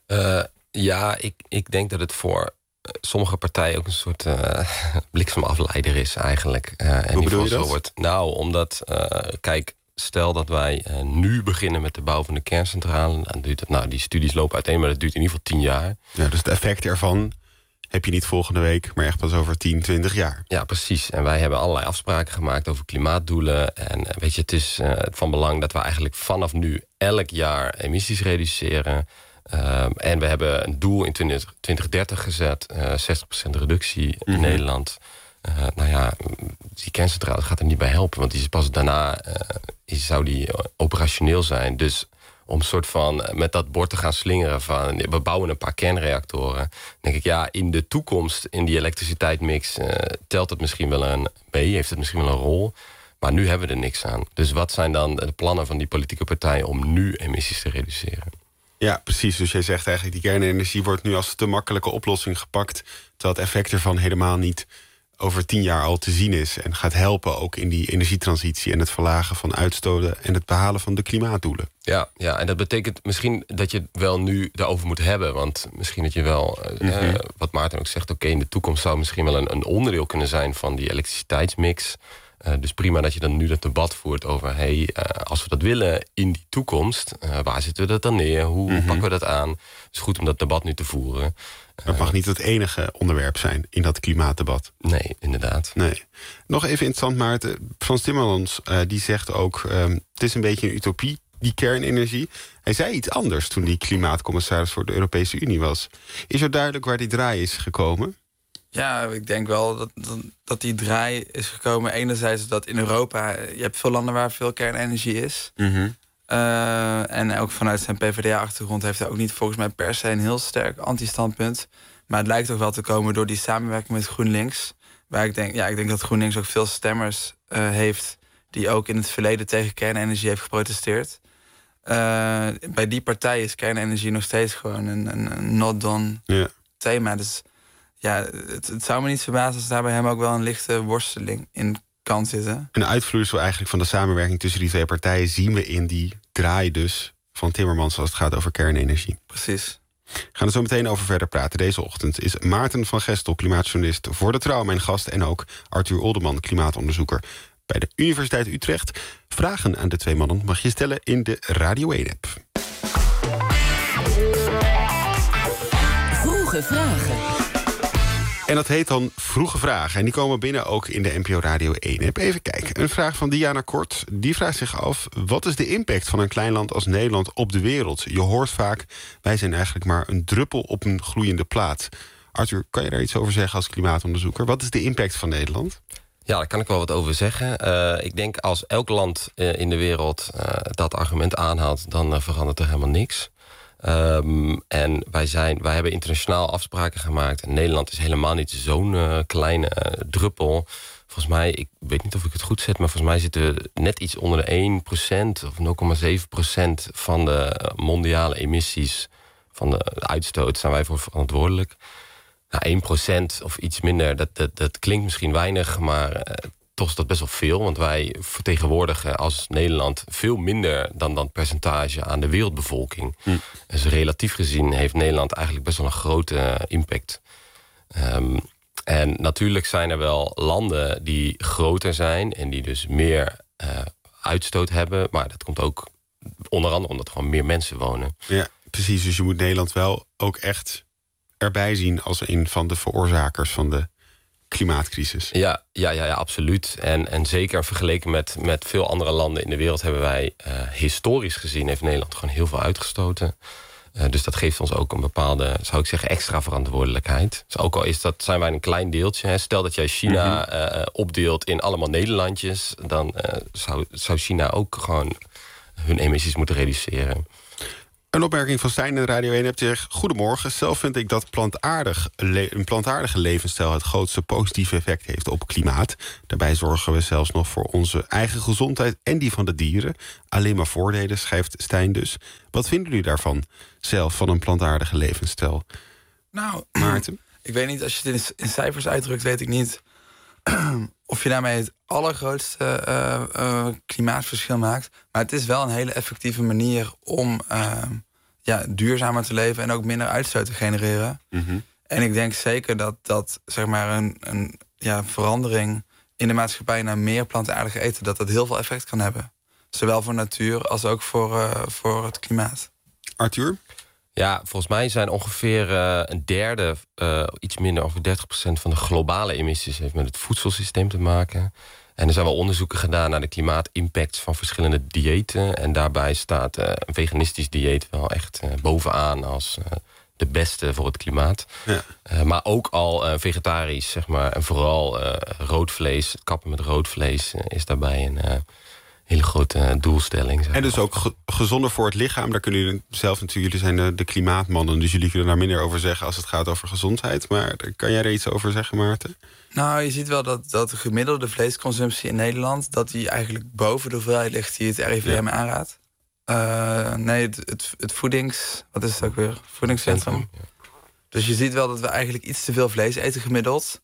Ik denk dat het voor sommige partijen ook een soort bliksemafleider is eigenlijk. Hoe bedoel je dat? Omdat, kijk, stel dat wij nu beginnen met de bouw van de kerncentrale. Dan duurt het, die studies lopen uiteen, maar dat duurt in ieder geval 10 jaar. Ja, dus het effect ervan heb je niet volgende week, maar echt pas over 10, 20 jaar. Ja, precies. En wij hebben allerlei afspraken gemaakt over klimaatdoelen. En weet je, het is van belang dat we eigenlijk vanaf nu elk jaar emissies reduceren. En we hebben een doel in 2030 gezet. 60% reductie in Nederland. Die kerncentrale gaat er niet bij helpen. Want die is pas daarna zou die operationeel zijn. Dus om soort van met dat bord te gaan slingeren van we bouwen een paar kernreactoren. Denk ik, in de toekomst in die elektriciteitsmix telt het misschien wel mee, heeft het misschien wel een rol. Maar nu hebben we er niks aan. Dus wat zijn dan de plannen van die politieke partijen om nu emissies te reduceren? Ja, precies. Dus jij zegt eigenlijk die kernenergie wordt nu als te makkelijke oplossing gepakt, terwijl het effect ervan helemaal niet over 10 jaar al te zien is en gaat helpen ook in die energietransitie en het verlagen van uitstoten en het behalen van de klimaatdoelen. Ja, en dat betekent misschien dat je het wel nu daarover moet hebben, want misschien dat je wel, wat Maarten ook zegt, oké, in de toekomst zou misschien wel een onderdeel kunnen zijn van die elektriciteitsmix. Dus prima dat je dan nu dat debat voert over als we dat willen in die toekomst, waar zitten we dat dan neer? Hoe pakken we dat aan? Het is goed om dat debat nu te voeren. Dat mag niet het enige onderwerp zijn in dat klimaatdebat. Nee, inderdaad. Nee. Nog even interessant, Maarten. Frans Timmermans die zegt ook, het is een beetje een utopie, die kernenergie. Hij zei iets anders toen hij klimaatcommissaris voor de Europese Unie was. Is er duidelijk waar die draai is gekomen? Ja, ik denk wel dat die draai is gekomen. Enerzijds dat in Europa, je hebt veel landen waar veel kernenergie is. En ook vanuit zijn PvdA-achtergrond heeft hij ook niet volgens mij per se een heel sterk anti-standpunt. Maar het lijkt toch wel te komen door die samenwerking met GroenLinks. Waar ik denk dat GroenLinks ook veel stemmers heeft die ook in het verleden tegen kernenergie heeft geprotesteerd. Bij die partij is kernenergie nog steeds gewoon een not done thema. Dus ja, het zou me niet verbazen als daar bij hem ook wel een lichte worsteling in kan zitten. Een uitvloeisel eigenlijk van de samenwerking tussen die twee partijen zien we in die draai dus van Timmermans als het gaat over kernenergie. Precies. We gaan er zo meteen over verder praten. Deze ochtend is Maarten van Gestel, klimaatjournalist voor De Trouw, mijn gast, en ook Arthur Olderman, klimaatonderzoeker bij de Universiteit Utrecht. Vragen aan de twee mannen mag je stellen in de Radio 1-app. Vroege vragen. En dat heet dan Vroege Vragen. En die komen binnen ook in de NPO Radio 1-app. Even kijken. Een vraag van Diana Kort. Die vraagt zich af, wat is de impact van een klein land als Nederland op de wereld? Je hoort vaak, wij zijn eigenlijk maar een druppel op een gloeiende plaat. Arthur, kan je daar iets over zeggen als klimaatonderzoeker? Wat is de impact van Nederland? Ja, daar kan ik wel wat over zeggen. Ik denk als elk land in de wereld dat argument aanhaalt, dan verandert er helemaal niks. En wij hebben internationaal afspraken gemaakt. En Nederland is helemaal niet zo'n kleine druppel. Volgens mij, ik weet niet of ik het goed zet, maar volgens mij zitten we net iets onder de 1% of 0,7% van de mondiale emissies, van de uitstoot, zijn wij voor verantwoordelijk. Nou, 1% of iets minder, dat klinkt misschien weinig, maar toch is dat best wel veel. Want wij vertegenwoordigen als Nederland veel minder dan dat percentage aan de wereldbevolking. Dus relatief gezien heeft Nederland eigenlijk best wel een grote impact. En natuurlijk zijn er wel landen die groter zijn en die dus meer uitstoot hebben. Maar dat komt ook onder andere omdat er gewoon meer mensen wonen. Ja, precies. Dus je moet Nederland wel ook echt erbij zien als een van de veroorzakers van de klimaatcrisis. Ja, absoluut. En zeker vergeleken met veel andere landen in de wereld hebben wij historisch gezien heeft Nederland gewoon heel veel uitgestoten. Dus dat geeft ons ook een bepaalde, zou ik zeggen, extra verantwoordelijkheid. Dus ook al zijn wij een klein deeltje. Hè. Stel dat jij China opdeelt in allemaal Nederlandjes, dan zou China ook gewoon hun emissies moeten reduceren. Een opmerking van Stijn in Radio 1 hebt zegt: goedemorgen, zelf vind ik dat een plantaardige levensstijl het grootste positieve effect heeft op klimaat. Daarbij zorgen we zelfs nog voor onze eigen gezondheid en die van de dieren. Alleen maar voordelen, schrijft Stijn dus. Wat vinden jullie daarvan zelf, van een plantaardige levensstijl? Nou, Maarten? Ik weet niet, als je het in cijfers uitdrukt, weet ik niet of je daarmee het allergrootste klimaatverschil maakt. Maar het is wel een hele effectieve manier om duurzamer te leven en ook minder uitstoot te genereren. En ik denk zeker dat zeg maar een verandering in de maatschappij naar meer plantaardig eten, dat heel veel effect kan hebben. Zowel voor natuur als ook voor het klimaat. Arthur? Ja, volgens mij zijn ongeveer een derde, iets minder, ongeveer 30% van de globale emissies heeft met het voedselsysteem te maken. En er zijn wel onderzoeken gedaan naar de klimaatimpact van verschillende diëten. En daarbij staat een veganistisch dieet wel echt bovenaan als de beste voor het klimaat. Ja. Maar ook al vegetarisch, zeg maar. En vooral rood vlees, het kappen met rood vlees is daarbij een hele grote doelstelling. Zeg. En dus ook gezonder voor het lichaam. Daar kunnen jullie zelf natuurlijk, jullie zijn de klimaatmannen, dus jullie kunnen daar minder over zeggen als het gaat over gezondheid. Maar kan jij er iets over zeggen, Maarten? Nou, je ziet wel dat de gemiddelde vleesconsumptie in Nederland, dat die eigenlijk boven de hoeveelheid ligt die het RIVM aanraadt. Nee, het voedings... Wat is het ook weer? Voedingscentrum. Ja. Dus je ziet wel dat we eigenlijk iets te veel vlees eten gemiddeld.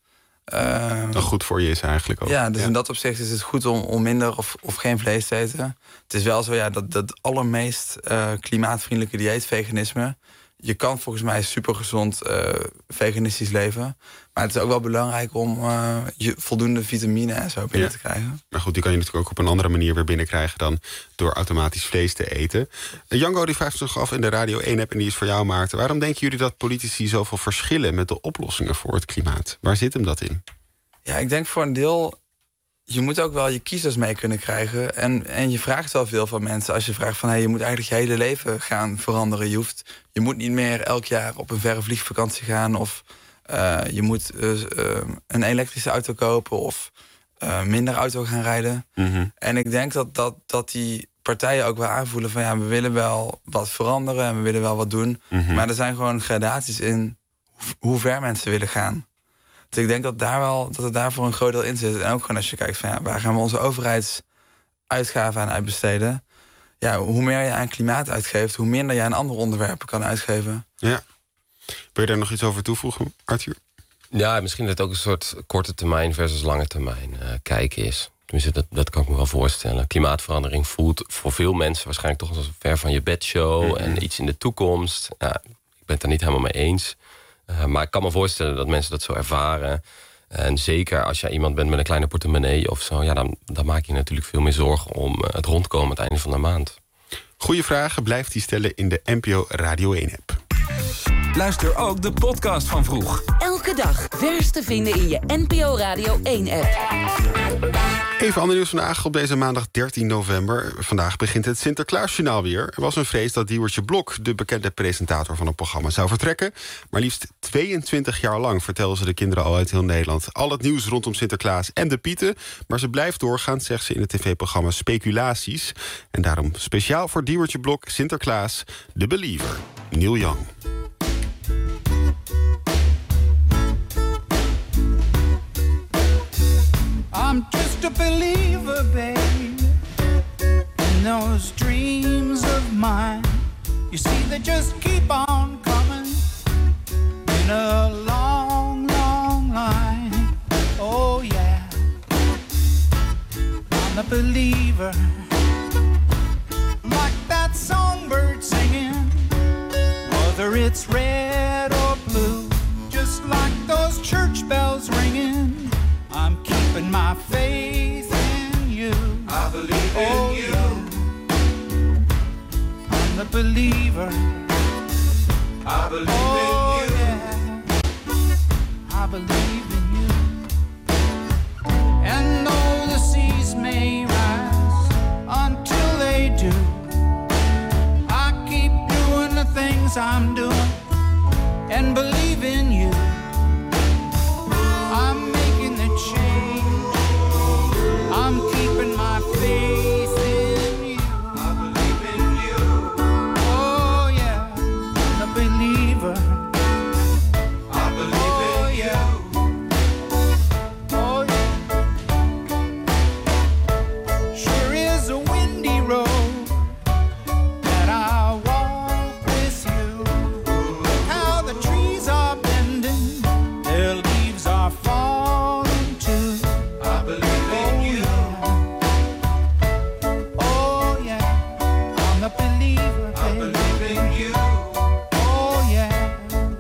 Dat goed voor je is eigenlijk ook. Ja, dus in dat opzicht is het goed om minder of geen vlees te eten. Het is wel zo dat allermeest klimaatvriendelijke dieet, veganisme. Je kan volgens mij supergezond veganistisch leven. Maar het is ook wel belangrijk om je voldoende vitamine en zo binnen te krijgen. Maar goed, die kan je natuurlijk ook op een andere manier weer binnenkrijgen dan door automatisch vlees te eten. Django die vraagt zich af in de Radio 1-app en die is voor jou, Maarten. Waarom denken jullie dat politici zoveel verschillen met de oplossingen voor het klimaat? Waar zit hem dat in? Ja, ik denk voor een deel, je moet ook wel je kiezers mee kunnen krijgen. En je vraagt wel veel van mensen als je vraagt van je moet eigenlijk je hele leven gaan veranderen. Je moet niet meer elk jaar op een verre vliegvakantie gaan of je moet een elektrische auto kopen of minder auto gaan rijden. Mm-hmm. En ik denk dat die partijen ook wel aanvoelen van we willen wel wat veranderen en we willen wel wat doen. Mm-hmm. Maar er zijn gewoon gradaties in hoe ver mensen willen gaan. Dus ik denk dat het daar voor een groot deel in zit. En ook gewoon als je kijkt van waar gaan we onze overheidsuitgaven aan uitbesteden. Ja, hoe meer je aan klimaat uitgeeft, hoe minder je aan andere onderwerpen kan uitgeven. Ja. Wil je daar nog iets over toevoegen, Arthur? Ja, misschien dat het ook een soort korte termijn versus lange termijn kijken is. Tenminste, dat kan ik me wel voorstellen. Klimaatverandering voelt voor veel mensen waarschijnlijk toch als een ver van je bedshow. Mm-hmm. En iets in de toekomst. Ja, ik ben het daar niet helemaal mee eens. Maar ik kan me voorstellen dat mensen dat zo ervaren. En zeker als je iemand bent met een kleine portemonnee of zo, dan maak je natuurlijk veel meer zorgen om het rondkomen aan het einde van de maand. Goeie vragen, blijf die stellen in de NPO Radio 1-app. Luister ook de podcast van Vroeg. Elke dag vers te vinden in je NPO Radio 1-app. Even ander nieuws vandaag op deze maandag 13 november. Vandaag begint het Sinterklaasjournaal weer. Er was een vrees dat Diewertje Blok, de bekende presentator van het programma, zou vertrekken. Maar liefst 22 jaar lang vertelden ze de kinderen al uit heel Nederland al het nieuws rondom Sinterklaas en de Pieten. Maar ze blijft doorgaan, zegt ze in het tv-programma Speculaties. En daarom speciaal voor Diewertje Blok, Sinterklaas, The Believer, Neil Young. I'm just a believer, babe, in those dreams of mine. You see, they just keep on coming in a long, long line. Oh, yeah, I'm a believer, like that songbird singing, whether it's red or blue, just like those church bells ringing. I'm keeping my faith in you. I believe in you. I'm the believer. I believe in you. Yeah. I believe in you. And though the seas may rise until they do, I keep doing the things I'm doing and believe in you. I'm making the change. I'm keeping my faith in you. I believe in you. Oh yeah, I'm a believer. I believe in you. Oh yeah. Sure is a windy road that I walk with you. Look how the trees are bending. Their leaves are falling too. I believe in you. Oh yeah, I'm a believer, baby. I believe in you. Oh yeah.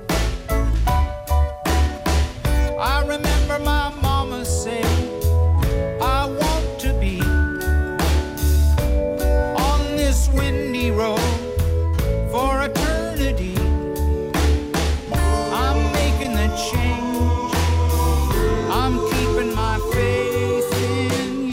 I remember my mama say, I want to be on this windy road for eternity. I'm making the change. I'm keeping my faith in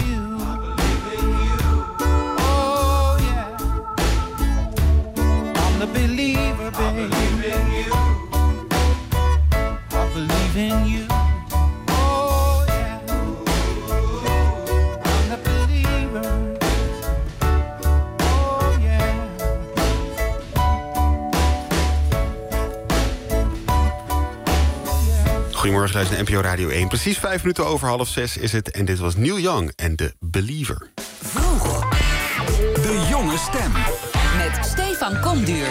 Goedemorgen, luister naar NPO Radio 1. Precies 5 minuten over 5:30 is het. En dit was Neil Young en The Believer. Vroeg. De jonge stem. Met Stefan Komduur.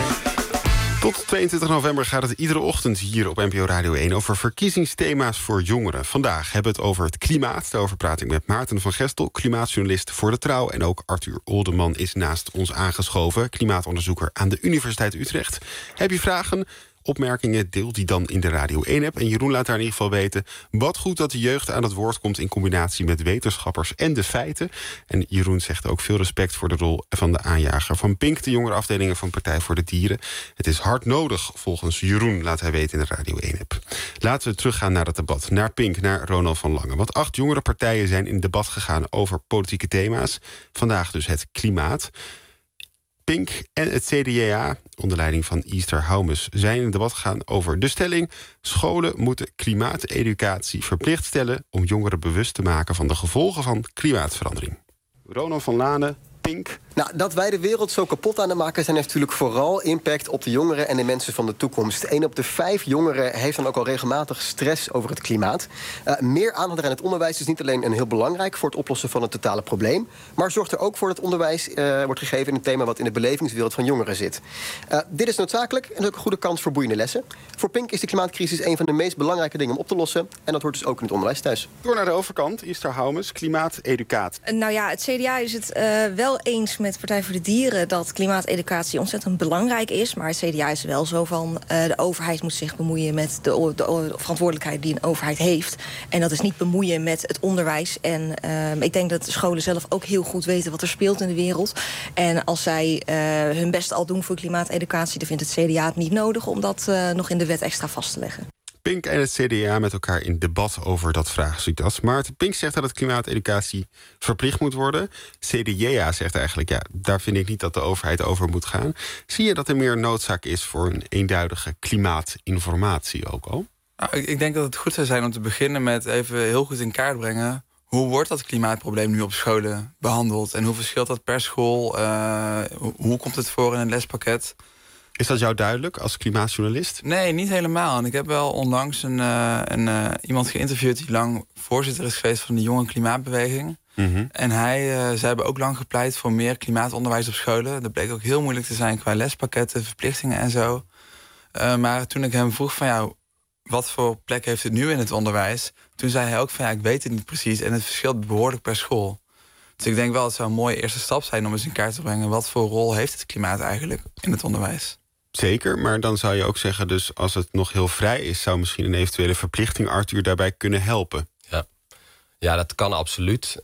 Tot 22 november gaat het iedere ochtend hier op NPO Radio 1... over verkiezingsthema's voor jongeren. Vandaag hebben we het over het klimaat. Daarover praat ik met Maarten van Gestel, klimaatjournalist voor De Trouw. En ook Arthur Oldeman is naast ons aangeschoven, klimaatonderzoeker aan de Universiteit Utrecht. Heb je vragen, opmerkingen, deel die dan in de Radio 1-app. En Jeroen laat daar in ieder geval weten wat goed dat de jeugd aan het woord komt in combinatie met wetenschappers en de feiten. En Jeroen zegt ook veel respect voor de rol van de aanjager van Pink, de jongere afdelingen van Partij voor de Dieren. Het is hard nodig, volgens Jeroen, laat hij weten in de Radio 1-app. Laten we teruggaan naar het debat, naar Pink, naar Ronald van Langen. Want 8 jongere partijen zijn in debat gegaan over politieke thema's. Vandaag dus het klimaat. Pink en het CDA, onder leiding van Esther Houmes, zijn in het debat gegaan over de stelling: scholen moeten klimaateducatie verplicht stellen om jongeren bewust te maken van de gevolgen van klimaatverandering. Ronald van Lanen, Pink. Nou, dat wij de wereld zo kapot aan het maken zijn, heeft natuurlijk vooral impact op de jongeren en de mensen van de toekomst. 1 op de 5 jongeren heeft dan ook al regelmatig stress over het klimaat. Meer aandacht aan het onderwijs is niet alleen heel belangrijk voor het oplossen van het totale probleem, maar zorgt er ook voor dat onderwijs wordt gegeven in een thema wat in de belevingswereld van jongeren zit. Dit is noodzakelijk en is ook een goede kans voor boeiende lessen. Voor Pink is de klimaatcrisis een van de meest belangrijke dingen om op te lossen. En dat hoort dus ook in het onderwijs thuis. Door naar de overkant, Esther Houmes, klimaateducatie. Nou ja, het CDA is het wel eens met Partij voor de Dieren dat klimaateducatie ontzettend belangrijk is. Maar het CDA is wel zo van de overheid moet zich bemoeien met de verantwoordelijkheid die een overheid heeft. En dat is niet bemoeien met het onderwijs. En ik denk dat de scholen zelf ook heel goed weten wat er speelt in de wereld. En als zij hun best al doen voor klimaateducatie, dan vindt het CDA het niet nodig om dat nog in de wet extra vast te leggen. Pink en het CDA met elkaar in debat over dat vraagstuk. Maar Pink zegt dat het klimaateducatie verplicht moet worden. CDA zegt eigenlijk, ja, daar vind ik niet dat de overheid over moet gaan. Zie je dat er meer noodzaak is voor een eenduidige klimaatinformatie ook al? Nou, ik denk dat het goed zou zijn om te beginnen met even heel goed in kaart brengen: hoe wordt dat klimaatprobleem nu op scholen behandeld? En hoe verschilt dat per school? Hoe komt het voor in een lespakket? Is dat jou duidelijk als klimaatjournalist? Nee, niet helemaal. En ik heb wel onlangs iemand geïnterviewd die lang voorzitter is geweest van de jonge klimaatbeweging. Mm-hmm. En zij hebben ook lang gepleit voor meer klimaatonderwijs op scholen. Dat bleek ook heel moeilijk te zijn qua lespakketten, verplichtingen en zo. Maar toen ik hem vroeg van, ja, wat voor plek heeft het nu in het onderwijs? Toen zei hij ook van, ja, ik weet het niet precies. En het verschilt behoorlijk per school. Dus ik denk wel, het zou een mooie eerste stap zijn om eens in kaart te brengen: wat voor rol heeft het klimaat eigenlijk in het onderwijs? Zeker, maar dan zou je ook zeggen, dus als het nog heel vrij is, zou misschien een eventuele verplichting, Arthur, daarbij kunnen helpen. Ja, dat kan absoluut.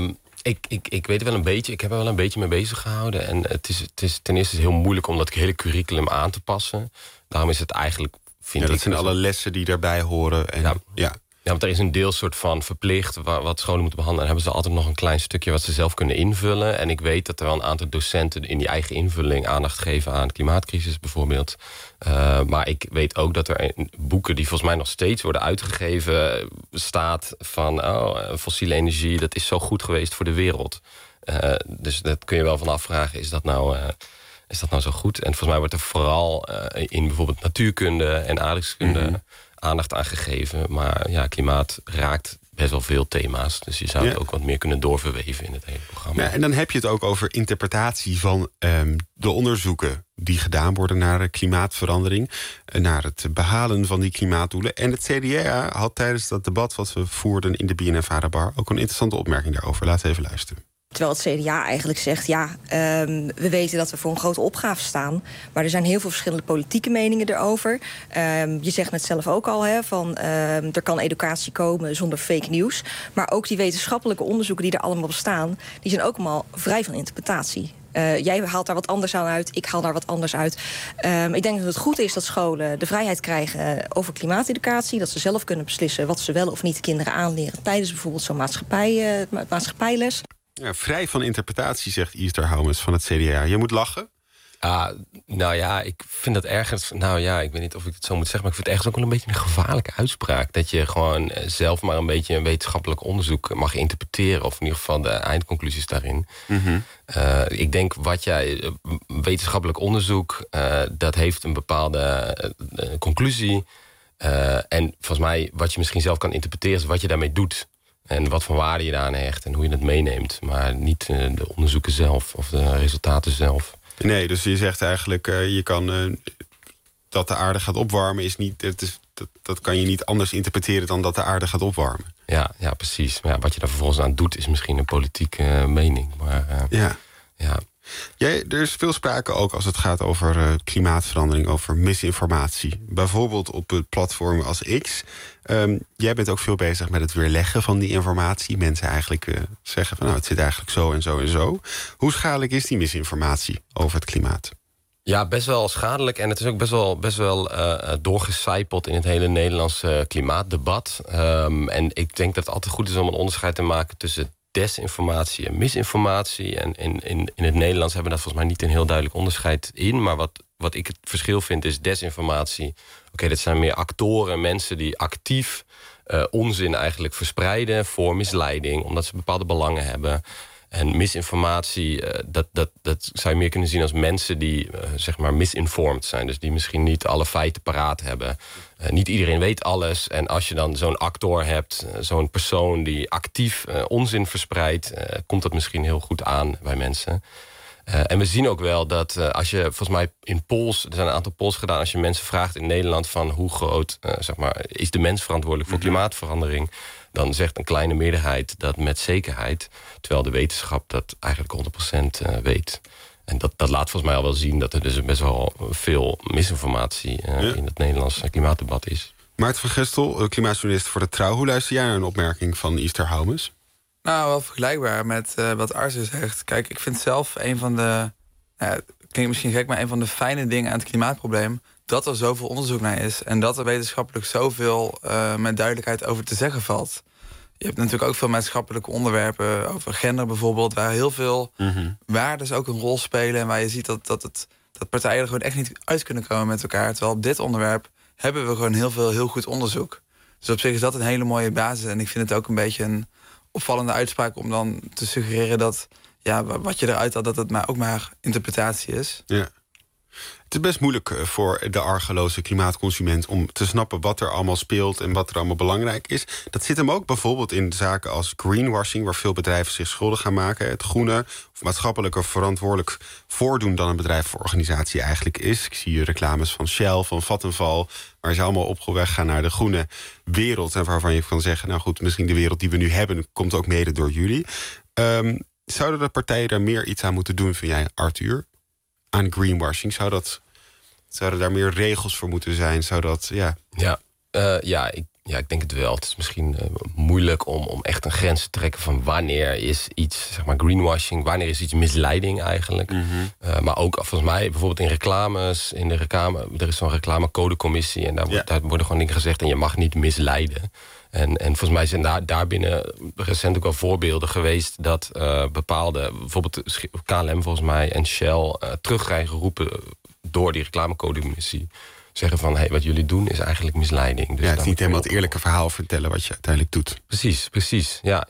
Ik weet wel een beetje, ik heb er wel een beetje mee bezig gehouden. En het is ten eerste heel moeilijk om dat hele curriculum aan te passen. Daarom is het eigenlijk, vind ik... dat zijn alle lessen die daarbij horen. En, Ja, want er is een deel soort van verplicht wat scholen moeten behandelen. En hebben ze altijd nog een klein stukje wat ze zelf kunnen invullen. En ik weet dat er wel een aantal docenten in die eigen invulling aandacht geven aan de klimaatcrisis bijvoorbeeld. Maar ik weet ook dat er in boeken die volgens mij nog steeds worden uitgegeven staat van fossiele energie, dat is zo goed geweest voor de wereld. Dus dat kun je wel van afvragen, is dat nou zo goed? En volgens mij wordt er vooral in bijvoorbeeld natuurkunde en aardrijkskunde aandacht aan gegeven. Maar ja, klimaat raakt best wel veel thema's. Dus je zou het ook wat meer kunnen doorverweven in het hele programma. Ja, en dan heb je het ook over interpretatie van de onderzoeken die gedaan worden naar klimaatverandering, naar het behalen van die klimaatdoelen. En het CDA had tijdens dat debat wat we voerden in de BNNVARA-bar ook een interessante opmerking daarover. Laten we even luisteren. Terwijl het CDA eigenlijk zegt, we weten dat we voor een grote opgave staan, maar er zijn heel veel verschillende politieke meningen erover. Je zegt net zelf ook al, er kan educatie komen zonder fake nieuws. Maar ook die wetenschappelijke onderzoeken die er allemaal bestaan, die zijn ook allemaal vrij van interpretatie. Jij haalt daar wat anders aan uit, ik haal daar wat anders uit. Ik denk dat het goed is dat scholen de vrijheid krijgen over klimaateducatie, dat ze zelf kunnen beslissen wat ze wel of niet kinderen aanleren tijdens bijvoorbeeld zo'n maatschappijles. Ja, vrij van interpretatie, zegt Esther Houmes van het CDA. Je moet lachen. Nou ja, ik vind dat ergens... Nou ja, ik weet niet of ik het zo moet zeggen, maar ik vind het ergens ook wel een beetje een gevaarlijke uitspraak. Dat je gewoon zelf maar een beetje een wetenschappelijk onderzoek mag interpreteren. Of in ieder geval de eindconclusies daarin. Mm-hmm. Ik denk wetenschappelijk onderzoek, dat heeft een bepaalde conclusie. En volgens mij, wat je misschien zelf kan interpreteren, is wat je daarmee doet. En wat voor waarde je daaraan hecht en hoe je het meeneemt. Maar niet de onderzoeken zelf of de resultaten zelf. Nee, dus je zegt eigenlijk, je kan dat de aarde gaat opwarmen is niet. Dat kan je niet anders interpreteren dan dat de aarde gaat opwarmen. Ja, precies. Maar wat je daar vervolgens aan doet, is misschien een politieke mening. Maar ja. Er is veel sprake ook als het gaat over klimaatverandering, over misinformatie. Bijvoorbeeld op het platform als X. Jij bent ook veel bezig met het weerleggen van die informatie. Mensen eigenlijk zeggen van het zit eigenlijk zo en zo en zo. Hoe schadelijk is die misinformatie over het klimaat? Ja, best wel schadelijk. En het is ook best wel doorgecijpeld in het hele Nederlandse klimaatdebat. En ik denk dat het altijd goed is om een onderscheid te maken tussen desinformatie en misinformatie. En in het Nederlands hebben we daar volgens mij niet een heel duidelijk onderscheid in. Maar wat ik het verschil vind is desinformatie. Oké, dat zijn meer actoren, mensen die actief onzin eigenlijk verspreiden voor misleiding, omdat ze bepaalde belangen hebben. En misinformatie, dat zou je meer kunnen zien als mensen die zeg maar misinformed zijn. Dus die misschien niet alle feiten paraat hebben. Niet iedereen weet alles. En als je dan zo'n actor hebt, zo'n persoon die actief onzin verspreidt, komt dat misschien heel goed aan bij mensen. En we zien ook wel dat als je, volgens mij in polls, er zijn een aantal polls gedaan, als je mensen vraagt in Nederland van hoe groot zeg maar, is de mens verantwoordelijk voor klimaatverandering, dan zegt een kleine meerderheid dat met zekerheid, terwijl de wetenschap dat eigenlijk 100% weet. En dat laat volgens mij al wel zien dat er dus best wel veel misinformatie in het Nederlandse klimaatdebat is. Maarten van Gestel, klimaatjournalist voor de Trouw. Hoe luister jij naar een opmerking van Esther Houmes? Nou, wel vergelijkbaar met wat Arthur zegt. Kijk, ik vind zelf een van de, klinkt misschien gek, maar een van de fijne dingen aan het klimaatprobleem, dat er zoveel onderzoek naar is en dat er wetenschappelijk zoveel met duidelijkheid over te zeggen valt. Je hebt natuurlijk ook veel maatschappelijke onderwerpen, over gender bijvoorbeeld, waar heel veel waardes ook een rol spelen en waar je ziet dat partijen er gewoon echt niet uit kunnen komen met elkaar. Terwijl op dit onderwerp hebben we gewoon heel goed onderzoek. Dus op zich is dat een hele mooie basis en ik vind het ook een beetje een opvallende uitspraak om dan te suggereren dat wat je eruit had, dat het ook maar interpretatie is. Ja. Het is best moeilijk voor de argeloze klimaatconsument om te snappen wat er allemaal speelt en wat er allemaal belangrijk is. Dat zit hem ook bijvoorbeeld in zaken als greenwashing, waar veel bedrijven zich schuldig gaan maken. Het groene of maatschappelijker verantwoordelijk voordoen dan een bedrijf of organisatie eigenlijk is. Ik zie reclames van Shell, van Vattenfall, waar ze allemaal op weg gaan naar de groene wereld. En waarvan je kan zeggen, nou goed, misschien de wereld die we nu hebben komt ook mede door jullie. Zouden de partijen daar meer iets aan moeten doen, vind jij, Arthur? Aan greenwashing? Zouden daar meer regels voor moeten zijn? Ik denk het wel. Het is misschien moeilijk om echt een grens te trekken van wanneer is iets, zeg maar, greenwashing, wanneer is iets misleiding eigenlijk. Maar ook volgens mij bijvoorbeeld in reclames, er is zo'n reclamecodecommissie en daar worden gewoon dingen gezegd en je mag niet misleiden. En volgens mij zijn daarbinnen recent ook wel voorbeelden geweest dat bepaalde, bijvoorbeeld KLM volgens mij en Shell, terug zijn geroepen door die reclamecodecommissie. Zeggen van, wat jullie doen is eigenlijk misleiding. Dus het is niet helemaal het eerlijke verhaal vertellen wat je uiteindelijk doet. Precies. Ja.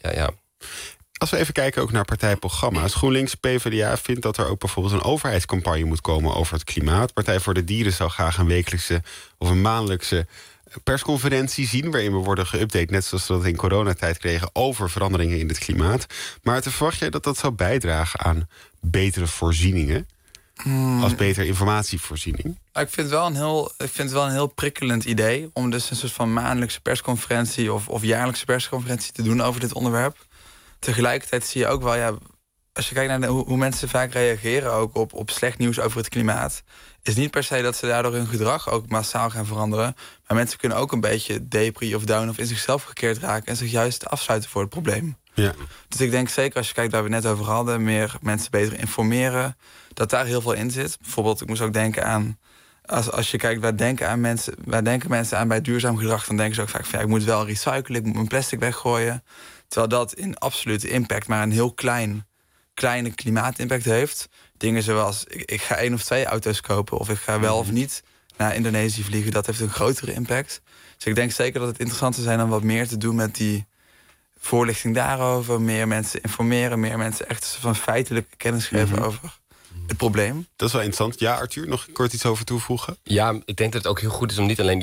Als we even kijken ook naar partijprogramma's. GroenLinks, PvdA vindt dat er ook bijvoorbeeld een overheidscampagne moet komen over het klimaat. Partij voor de Dieren zou graag een wekelijkse of een maandelijkse persconferentie zien, waarin we worden geüpdate, net zoals we dat in coronatijd kregen, over veranderingen in het klimaat. Maar verwacht jij dat zou bijdragen aan betere voorzieningen? Als betere informatievoorziening? Ik vind het wel een heel prikkelend idee om dus een soort van maandelijkse persconferentie of jaarlijkse persconferentie te doen over dit onderwerp. Tegelijkertijd zie je ook wel, als je kijkt naar hoe mensen vaak reageren ook op slecht nieuws over het klimaat, is niet per se dat ze daardoor hun gedrag ook massaal gaan veranderen. Maar mensen kunnen ook een beetje depri of down of in zichzelf gekeerd raken en zich juist afsluiten voor het probleem. Ja. Dus ik denk zeker als je kijkt waar we het net over hadden, meer mensen beter informeren, dat daar heel veel in zit. Bijvoorbeeld, ik moest ook denken aan, als je kijkt waar denken mensen aan bij duurzaam gedrag, dan denken ze ook vaak van ik moet wel recyclen, ik moet mijn plastic weggooien. Terwijl dat in absolute impact maar een heel kleine klimaatimpact heeft. Dingen zoals ik ga 1 of 2 auto's kopen of ik ga wel of niet naar Indonesië vliegen, dat heeft een grotere impact. Dus ik denk zeker dat het interessant zou zijn om wat meer te doen met die voorlichting daarover, meer mensen informeren, meer mensen echt van feitelijke kennis geven over het probleem. Dat is wel interessant. Ja, Arthur, nog kort iets over toevoegen? Ja, ik denk dat het ook heel goed is om niet alleen die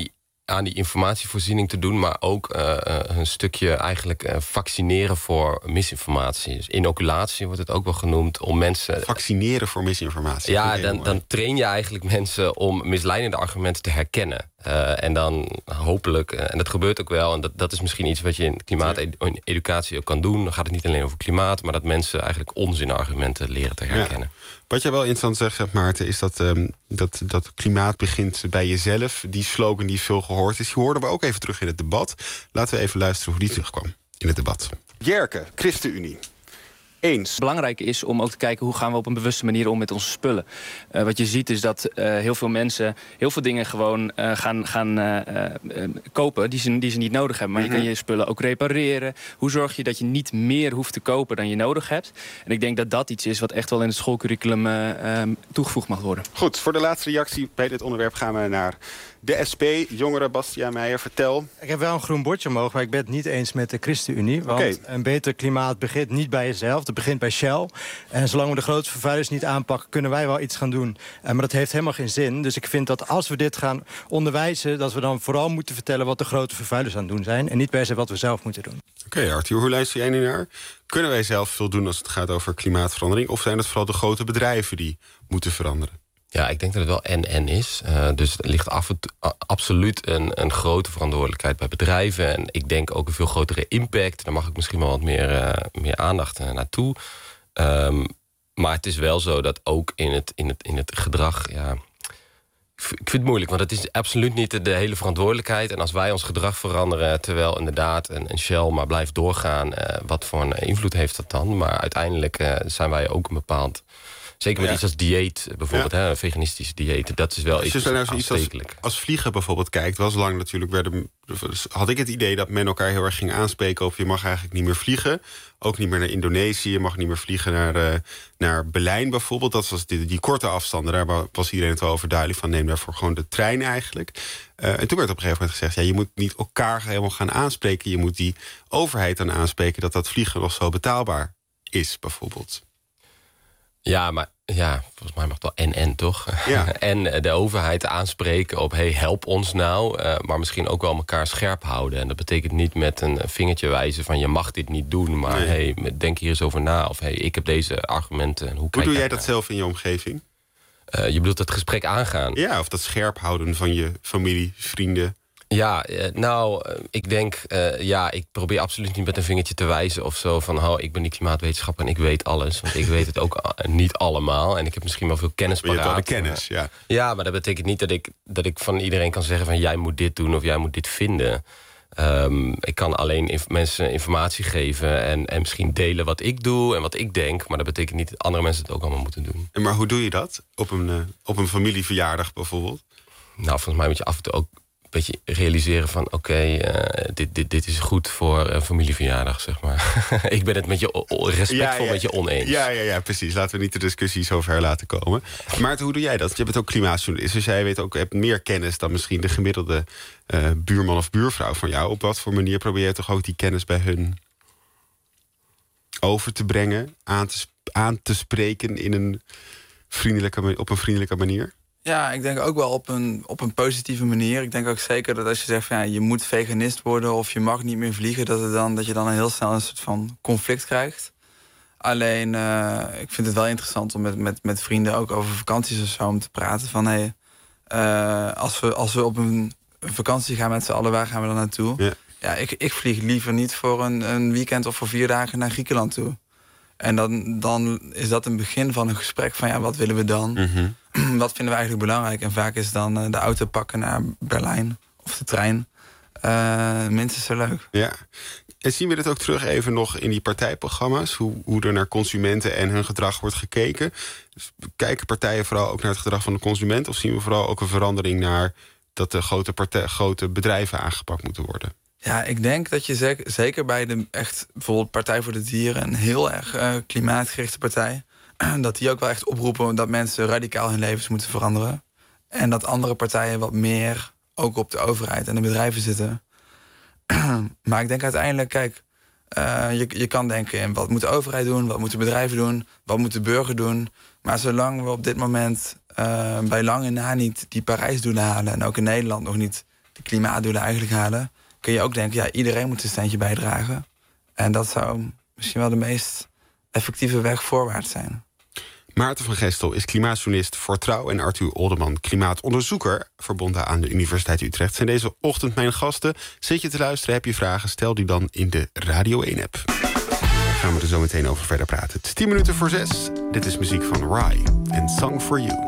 aan die informatievoorziening te doen, maar ook een stukje eigenlijk vaccineren voor misinformatie. Dus inoculatie wordt het ook wel genoemd, om mensen... Vaccineren voor misinformatie. Ja, dan train je eigenlijk mensen om misleidende argumenten te herkennen. En dan hopelijk, en dat gebeurt ook wel, en dat is misschien iets wat je in klimaateducatie ook kan doen. Dan gaat het niet alleen over klimaat, maar dat mensen eigenlijk onzinargumenten leren te herkennen. Ja. Wat jij wel interessant zegt, Maarten, is dat klimaat begint bij jezelf. Die slogan die veel gehoord is, die hoorden we ook even terug in het debat. Laten we even luisteren hoe die terugkwam in het debat. Jerke, ChristenUnie. Eens. Belangrijk is om ook te kijken hoe gaan we op een bewuste manier om met onze spullen. Wat je ziet is dat heel veel mensen heel veel dingen gewoon gaan kopen die ze niet nodig hebben. Maar je kan je spullen ook repareren. Hoe zorg je dat je niet meer hoeft te kopen dan je nodig hebt? En ik denk dat dat iets is wat echt wel in het schoolcurriculum toegevoegd mag worden. Goed, voor de laatste reactie bij dit onderwerp gaan we naar de SP. Jongeren, Bastiaan Meijer, vertel. Ik heb wel een groen bordje omhoog, maar ik ben het niet eens met de ChristenUnie. Want een beter klimaat begint niet bij jezelf. Het begint bij Shell. En zolang we de grote vervuilers niet aanpakken, kunnen wij wel iets gaan doen. Maar dat heeft helemaal geen zin. Dus ik vind dat als we dit gaan onderwijzen, dat we dan vooral moeten vertellen wat de grote vervuilers aan het doen zijn. En niet per se wat we zelf moeten doen. Oké, Arthur, hoe luister jij nu naar? Kunnen wij zelf veel doen als het gaat over klimaatverandering? Of zijn het vooral de grote bedrijven die moeten veranderen? Ja, ik denk dat het wel en is. Dus er ligt absoluut een grote verantwoordelijkheid bij bedrijven. En ik denk ook een veel grotere impact. Daar mag ik misschien wel wat meer aandacht naartoe. Maar het is wel zo dat ook in het gedrag... Ja, ik vind het moeilijk, want het is absoluut niet de hele verantwoordelijkheid. En als wij ons gedrag veranderen, terwijl inderdaad een Shell maar blijft doorgaan... wat voor een invloed heeft dat dan? Maar uiteindelijk zijn wij ook een bepaald... Zeker met iets als dieet, bijvoorbeeld, hè, veganistische dieet. Dat is wel iets aanstekelijk. Als vliegen bijvoorbeeld kijkt, was lang natuurlijk... had ik het idee dat men elkaar heel erg ging aanspreken op... je mag eigenlijk niet meer vliegen. Ook niet meer naar Indonesië. Je mag niet meer vliegen naar Berlijn bijvoorbeeld. Dat was die korte afstanden. Daar was iedereen het wel over duidelijk van... neem daarvoor gewoon de trein eigenlijk. En toen werd op een gegeven moment gezegd... ja, je moet niet elkaar helemaal gaan aanspreken. Je moet die overheid dan aanspreken... dat vliegen nog zo betaalbaar is, bijvoorbeeld. Ja, maar volgens mij mag het wel en toch? Ja. En de overheid aanspreken op, hey, help ons nou. Maar misschien ook wel elkaar scherp houden. En dat betekent niet met een vingertje wijzen van... je mag dit niet doen, maar hey, denk hier eens over na. Of hey, ik heb deze argumenten. En hoe doe jij dat zelf in je omgeving? Je bedoelt het gesprek aangaan? Ja, of dat scherp houden van je familie, vrienden... Ja, ik denk... ik probeer absoluut niet met een vingertje te wijzen of zo... van, ik ben die klimaatwetenschapper en ik weet alles. Want ik weet het ook niet allemaal. En ik heb misschien wel veel kennis paraat. Je hebt wel de kennis, ja. Ja, maar dat betekent niet dat ik van iedereen kan zeggen... van jij moet dit doen of jij moet dit vinden. Ik kan alleen mensen informatie geven... En misschien delen wat ik doe en wat ik denk. Maar dat betekent niet dat andere mensen het ook allemaal moeten doen. Maar hoe doe je dat? Op een familieverjaardag bijvoorbeeld? Nou, volgens mij moet je af en toe ook... beetje realiseren van dit is goed voor een familieverjaardag, zeg maar. Ik ben het met je respectvol met je oneens. Ja, precies. Laten we niet de discussie zo ver laten komen. Maarten, hoe doe jij dat? Je bent ook klimaatjournalist, dus jij hebt meer kennis dan misschien de gemiddelde buurman of buurvrouw van jou. Op wat voor manier probeer je toch ook die kennis bij hun over te brengen, aan te spreken op een vriendelijke manier? Ja, ik denk ook wel op een positieve manier. Ik denk ook zeker dat als je zegt van je moet veganist worden of je mag niet meer vliegen, dat je dan heel snel een soort van conflict krijgt. Alleen, ik vind het wel interessant om met vrienden ook over vakanties of zo om te praten. Van als we op een vakantie gaan met z'n allen, waar gaan we dan naartoe? Ja, ik vlieg liever niet voor een weekend of voor 4 dagen naar Griekenland toe. En dan is dat een begin van een gesprek van wat willen we dan? Mm-hmm. Wat vinden we eigenlijk belangrijk? En vaak is dan de auto pakken naar Berlijn of de trein minstens zo leuk. Ja. En zien we dit ook terug even nog in die partijprogramma's? Hoe er naar consumenten en hun gedrag wordt gekeken? Dus kijken partijen vooral ook naar het gedrag van de consument? Of zien we vooral ook een verandering naar dat de grote bedrijven aangepakt moeten worden? Ja, ik denk dat je zeker bij bijvoorbeeld Partij voor de Dieren... een heel erg klimaatgerichte partij... dat die ook wel echt oproepen dat mensen radicaal hun levens moeten veranderen. En dat andere partijen wat meer ook op de overheid en de bedrijven zitten. Maar ik denk uiteindelijk, kijk, je kan denken in wat moet de overheid doen, wat moeten bedrijven doen, wat moet de burger doen. Maar zolang we op dit moment bij lange na niet die Parijsdoelen halen en ook in Nederland nog niet de klimaatdoelen eigenlijk halen, kun je ook denken, iedereen moet een steentje bijdragen. En dat zou misschien wel de meest effectieve weg voorwaarts zijn. Maarten van Gestel is klimaatjournalist voor Trouw en Arthur Olderman, klimaatonderzoeker, verbonden aan de Universiteit Utrecht, zijn deze ochtend mijn gasten. Zit je te luisteren, heb je vragen, stel die dan in de Radio 1-app. Daar gaan we er zo meteen over verder praten. Het is 10 minuten voor 6. Dit is muziek van Rai en Song for You.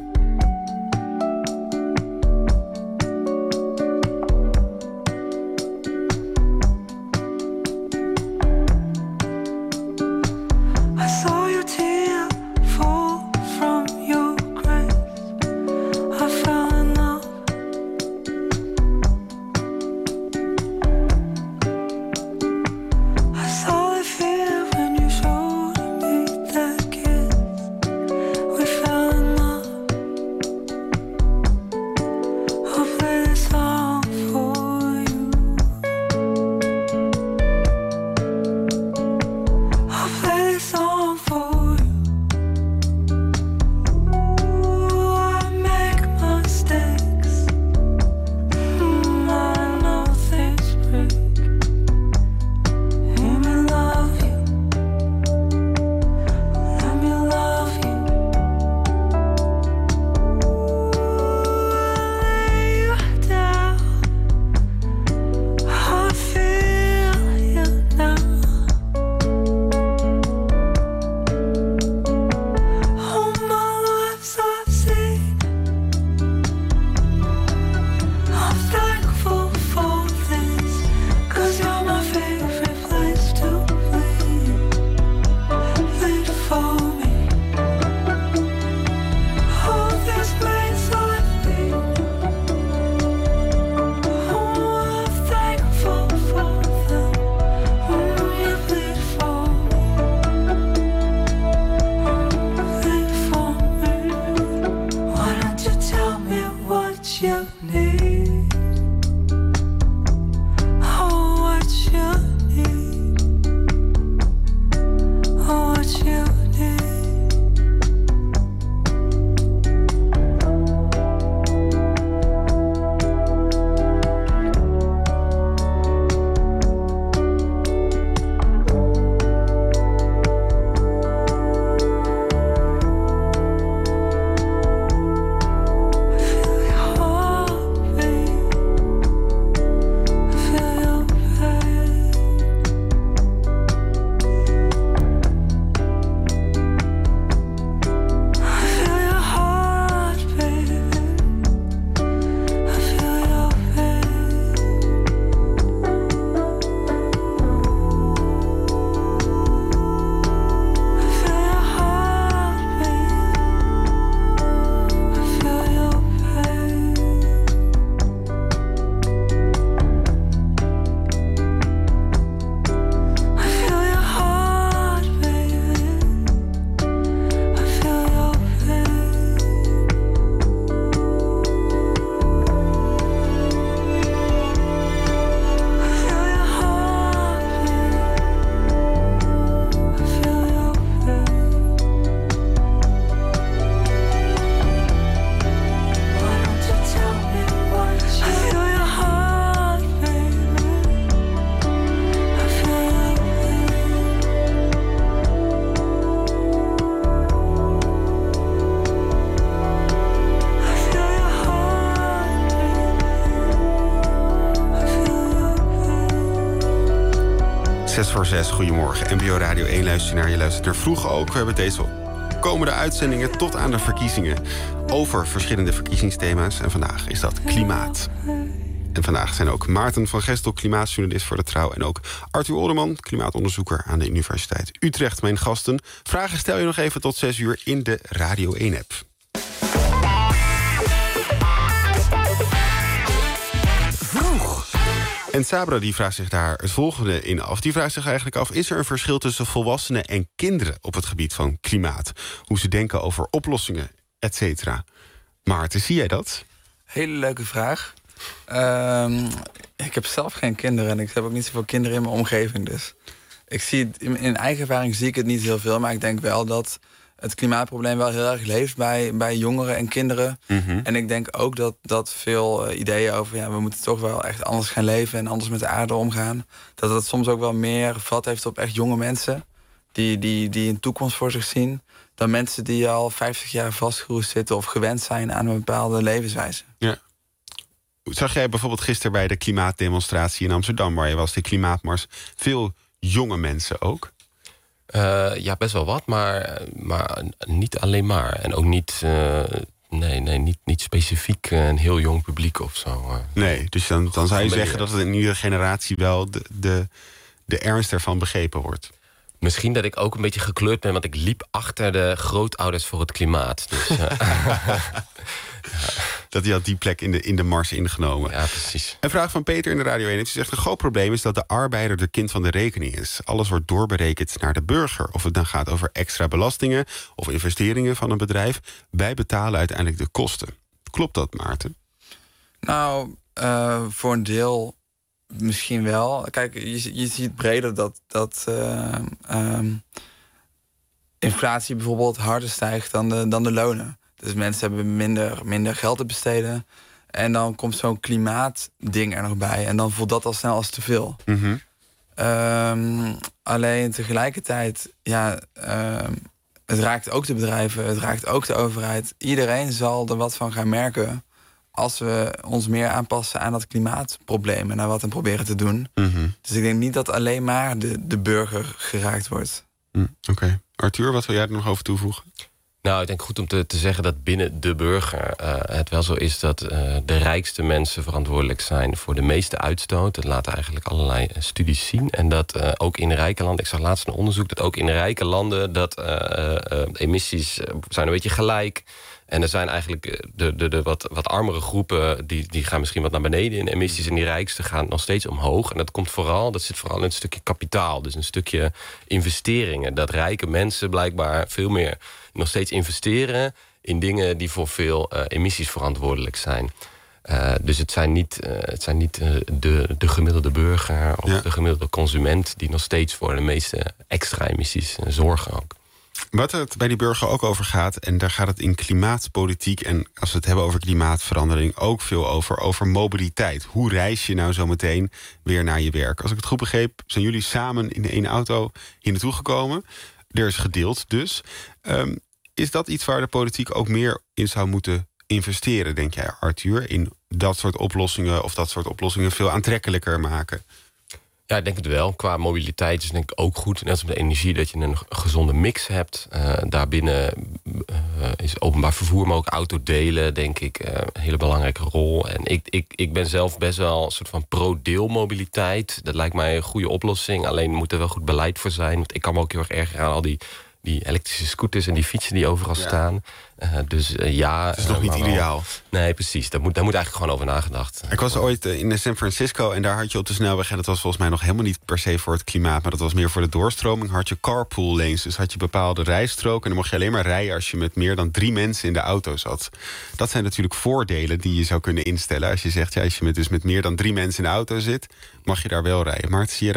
Voor 6, goedemorgen. NPO Radio 1 luistert naar Vroeg ook. We hebben deze komende uitzendingen tot aan de verkiezingen over verschillende verkiezingsthema's. En vandaag is dat klimaat. En vandaag zijn ook Maarten van Gestel, klimaatjournalist voor de Trouw, en ook Arthur Olderman, klimaatonderzoeker aan de Universiteit Utrecht, mijn gasten. Vragen stel je nog even tot 6 uur in de Radio 1-app. En Sabra die vraagt zich daar het volgende in af. Die vraagt zich eigenlijk af, is er een verschil tussen volwassenen en kinderen op het gebied van klimaat? Hoe ze denken over oplossingen, et cetera. Maarten, zie jij dat? Hele leuke vraag. Ik heb zelf geen kinderen en ik heb ook niet zoveel kinderen in mijn omgeving. Dus ik zie het, in eigen ervaring zie ik het niet heel veel. Maar ik denk wel dat het klimaatprobleem wel heel erg leeft bij jongeren en kinderen. Mm-hmm. En ik denk ook dat veel ideeën over... we moeten toch wel echt anders gaan leven en anders met de aarde omgaan... dat soms ook wel meer vat heeft op echt jonge mensen... die een toekomst voor zich zien... dan mensen die al 50 jaar vastgeroest zitten... of gewend zijn aan een bepaalde levenswijze. Ja. Zag jij bijvoorbeeld gisteren bij de klimaatdemonstratie in Amsterdam... waar je was, de klimaatmars, veel jonge mensen ook? Ja, best wel wat, maar niet alleen maar. En ook niet, niet specifiek een heel jong publiek of zo. Nee, dus dan zou je zeggen dat het in iedere generatie wel de ernst ervan begrepen wordt. Misschien dat ik ook een beetje gekleurd ben, want ik liep achter de grootouders voor het klimaat. Dus, Dat hij had die plek in de mars ingenomen. Ja, precies. Een vraag van Peter in de Radio 1. Hij zegt, een groot probleem is dat de arbeider de kind van de rekening is. Alles wordt doorberekend naar de burger. Of het dan gaat over extra belastingen of investeringen van een bedrijf. Wij betalen uiteindelijk de kosten. Klopt dat, Maarten? Nou, voor een deel misschien wel. Kijk, je ziet breder dat inflatie bijvoorbeeld harder stijgt dan de lonen. Dus mensen hebben minder geld te besteden. En dan komt zo'n klimaatding er nog bij. En dan voelt dat al snel als te veel. Mm-hmm. Alleen tegelijkertijd, het raakt ook de bedrijven, het raakt ook de overheid. Iedereen zal er wat van gaan merken als we ons meer aanpassen aan dat klimaatprobleem en naar wat we proberen te doen. Mm-hmm. Dus ik denk niet dat alleen maar de burger geraakt wordt. Oké. Arthur, wat wil jij er nog over toevoegen? Nou, ik denk goed om te zeggen dat binnen de burger het wel zo is dat de rijkste mensen verantwoordelijk zijn voor de meeste uitstoot. Dat laten eigenlijk allerlei studies zien. En dat ook in rijke landen, ik zag laatst een onderzoek, dat ook in rijke landen dat emissies zijn een beetje gelijk. En er zijn eigenlijk de wat armere groepen, die gaan misschien wat naar beneden in emissies. En die rijkste gaan nog steeds omhoog. En dat zit vooral in een stukje kapitaal. Dus een stukje investeringen. Dat rijke mensen blijkbaar veel meer nog steeds investeren in dingen die voor veel emissies verantwoordelijk zijn. Dus het zijn niet de gemiddelde burger of de gemiddelde consument die nog steeds voor de meeste extra emissies zorgen ook. Wat het bij die burger ook over gaat, en daar gaat het in klimaatpolitiek en als we het hebben over klimaatverandering ook veel over mobiliteit. Hoe reis je nou zo meteen weer naar je werk? Als ik het goed begreep, zijn jullie samen in één auto hier naartoe gekomen. Er is gedeeld dus. Is dat iets waar de politiek ook meer in zou moeten investeren, denk jij, Arthur? In dat soort oplossingen of dat soort oplossingen veel aantrekkelijker maken? Ja, ik denk het wel. Qua mobiliteit is denk ik ook goed. Net als met de energie, dat je een gezonde mix hebt. Daarbinnen is openbaar vervoer, maar ook autodelen, denk ik, een hele belangrijke rol. En ik ben zelf best wel een soort van pro-deelmobiliteit. Dat lijkt mij een goede oplossing. Alleen moet er wel goed beleid voor zijn. Want ik kan me ook heel erg ergeren aan al die elektrische scooters en die fietsen die overal staan. Het is nog niet ideaal. Nee, precies. Daar moet eigenlijk gewoon over nagedacht. Ik was ooit in San Francisco en daar had je op de snelweg, en dat was volgens mij nog helemaal niet per se voor het klimaat, maar dat was meer voor de doorstroming, had je carpool lanes. Dus had je bepaalde rijstroken en dan mocht je alleen maar rijden als je met meer dan 3 mensen in de auto zat. Dat zijn natuurlijk voordelen die je zou kunnen instellen. Als je zegt, als je met meer dan 3 mensen in de auto zit, mag je daar wel rijden. Maar zie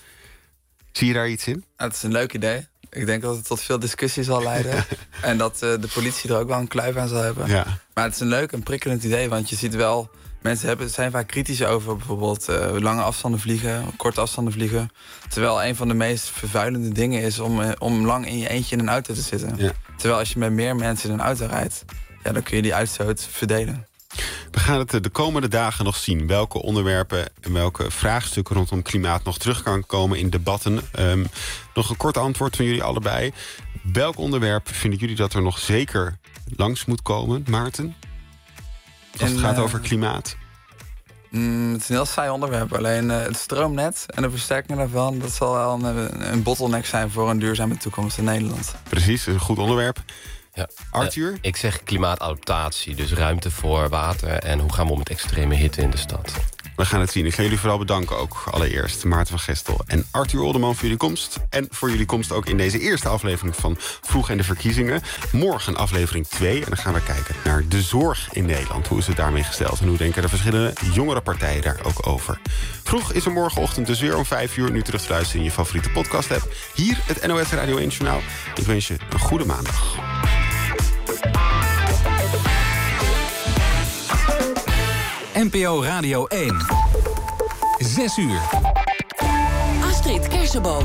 je daar iets in? Het is een leuk idee. Ik denk dat het tot veel discussie zal leiden. En dat de politie er ook wel een kluif aan zal hebben. Ja. Maar het is een leuk en prikkelend idee. Want je ziet wel, mensen zijn vaak kritisch over bijvoorbeeld lange afstanden vliegen, korte afstanden vliegen. Terwijl een van de meest vervuilende dingen is om lang in je eentje in een auto te zitten. Ja. Terwijl als je met meer mensen in een auto rijdt, dan kun je die uitstoot verdelen. We gaan het de komende dagen nog zien. Welke onderwerpen en welke vraagstukken rondom klimaat nog terug kan komen in debatten. Nog een kort antwoord van jullie allebei. Welk onderwerp vinden jullie dat er nog zeker langs moet komen, Maarten? Als het gaat over klimaat. Het is een heel saai onderwerp. Alleen het stroomnet en de versterking daarvan, dat zal wel een bottleneck zijn voor een duurzame toekomst in Nederland. Precies, een goed onderwerp. Ja. Arthur? Ik zeg klimaatadaptatie, dus ruimte voor water en hoe gaan we om met extreme hitte in de stad. We gaan het zien. Ik ga jullie vooral bedanken ook allereerst. Maarten van Gestel en Arthur Olderman voor jullie komst. En voor jullie komst ook in deze eerste aflevering van Vroeg en de Verkiezingen. Morgen aflevering 2. En dan gaan we kijken naar de zorg in Nederland. Hoe is het daarmee gesteld? En hoe denken de verschillende jongere partijen daar ook over? Vroeg is er morgenochtend dus weer om 5 uur. Nu terug te luisteren in je favoriete podcast-app. Hier het NOS Radio 1 Journaal. Ik wens je een goede maandag. NPO Radio 1. 6 uur. Astrid Kersenboom.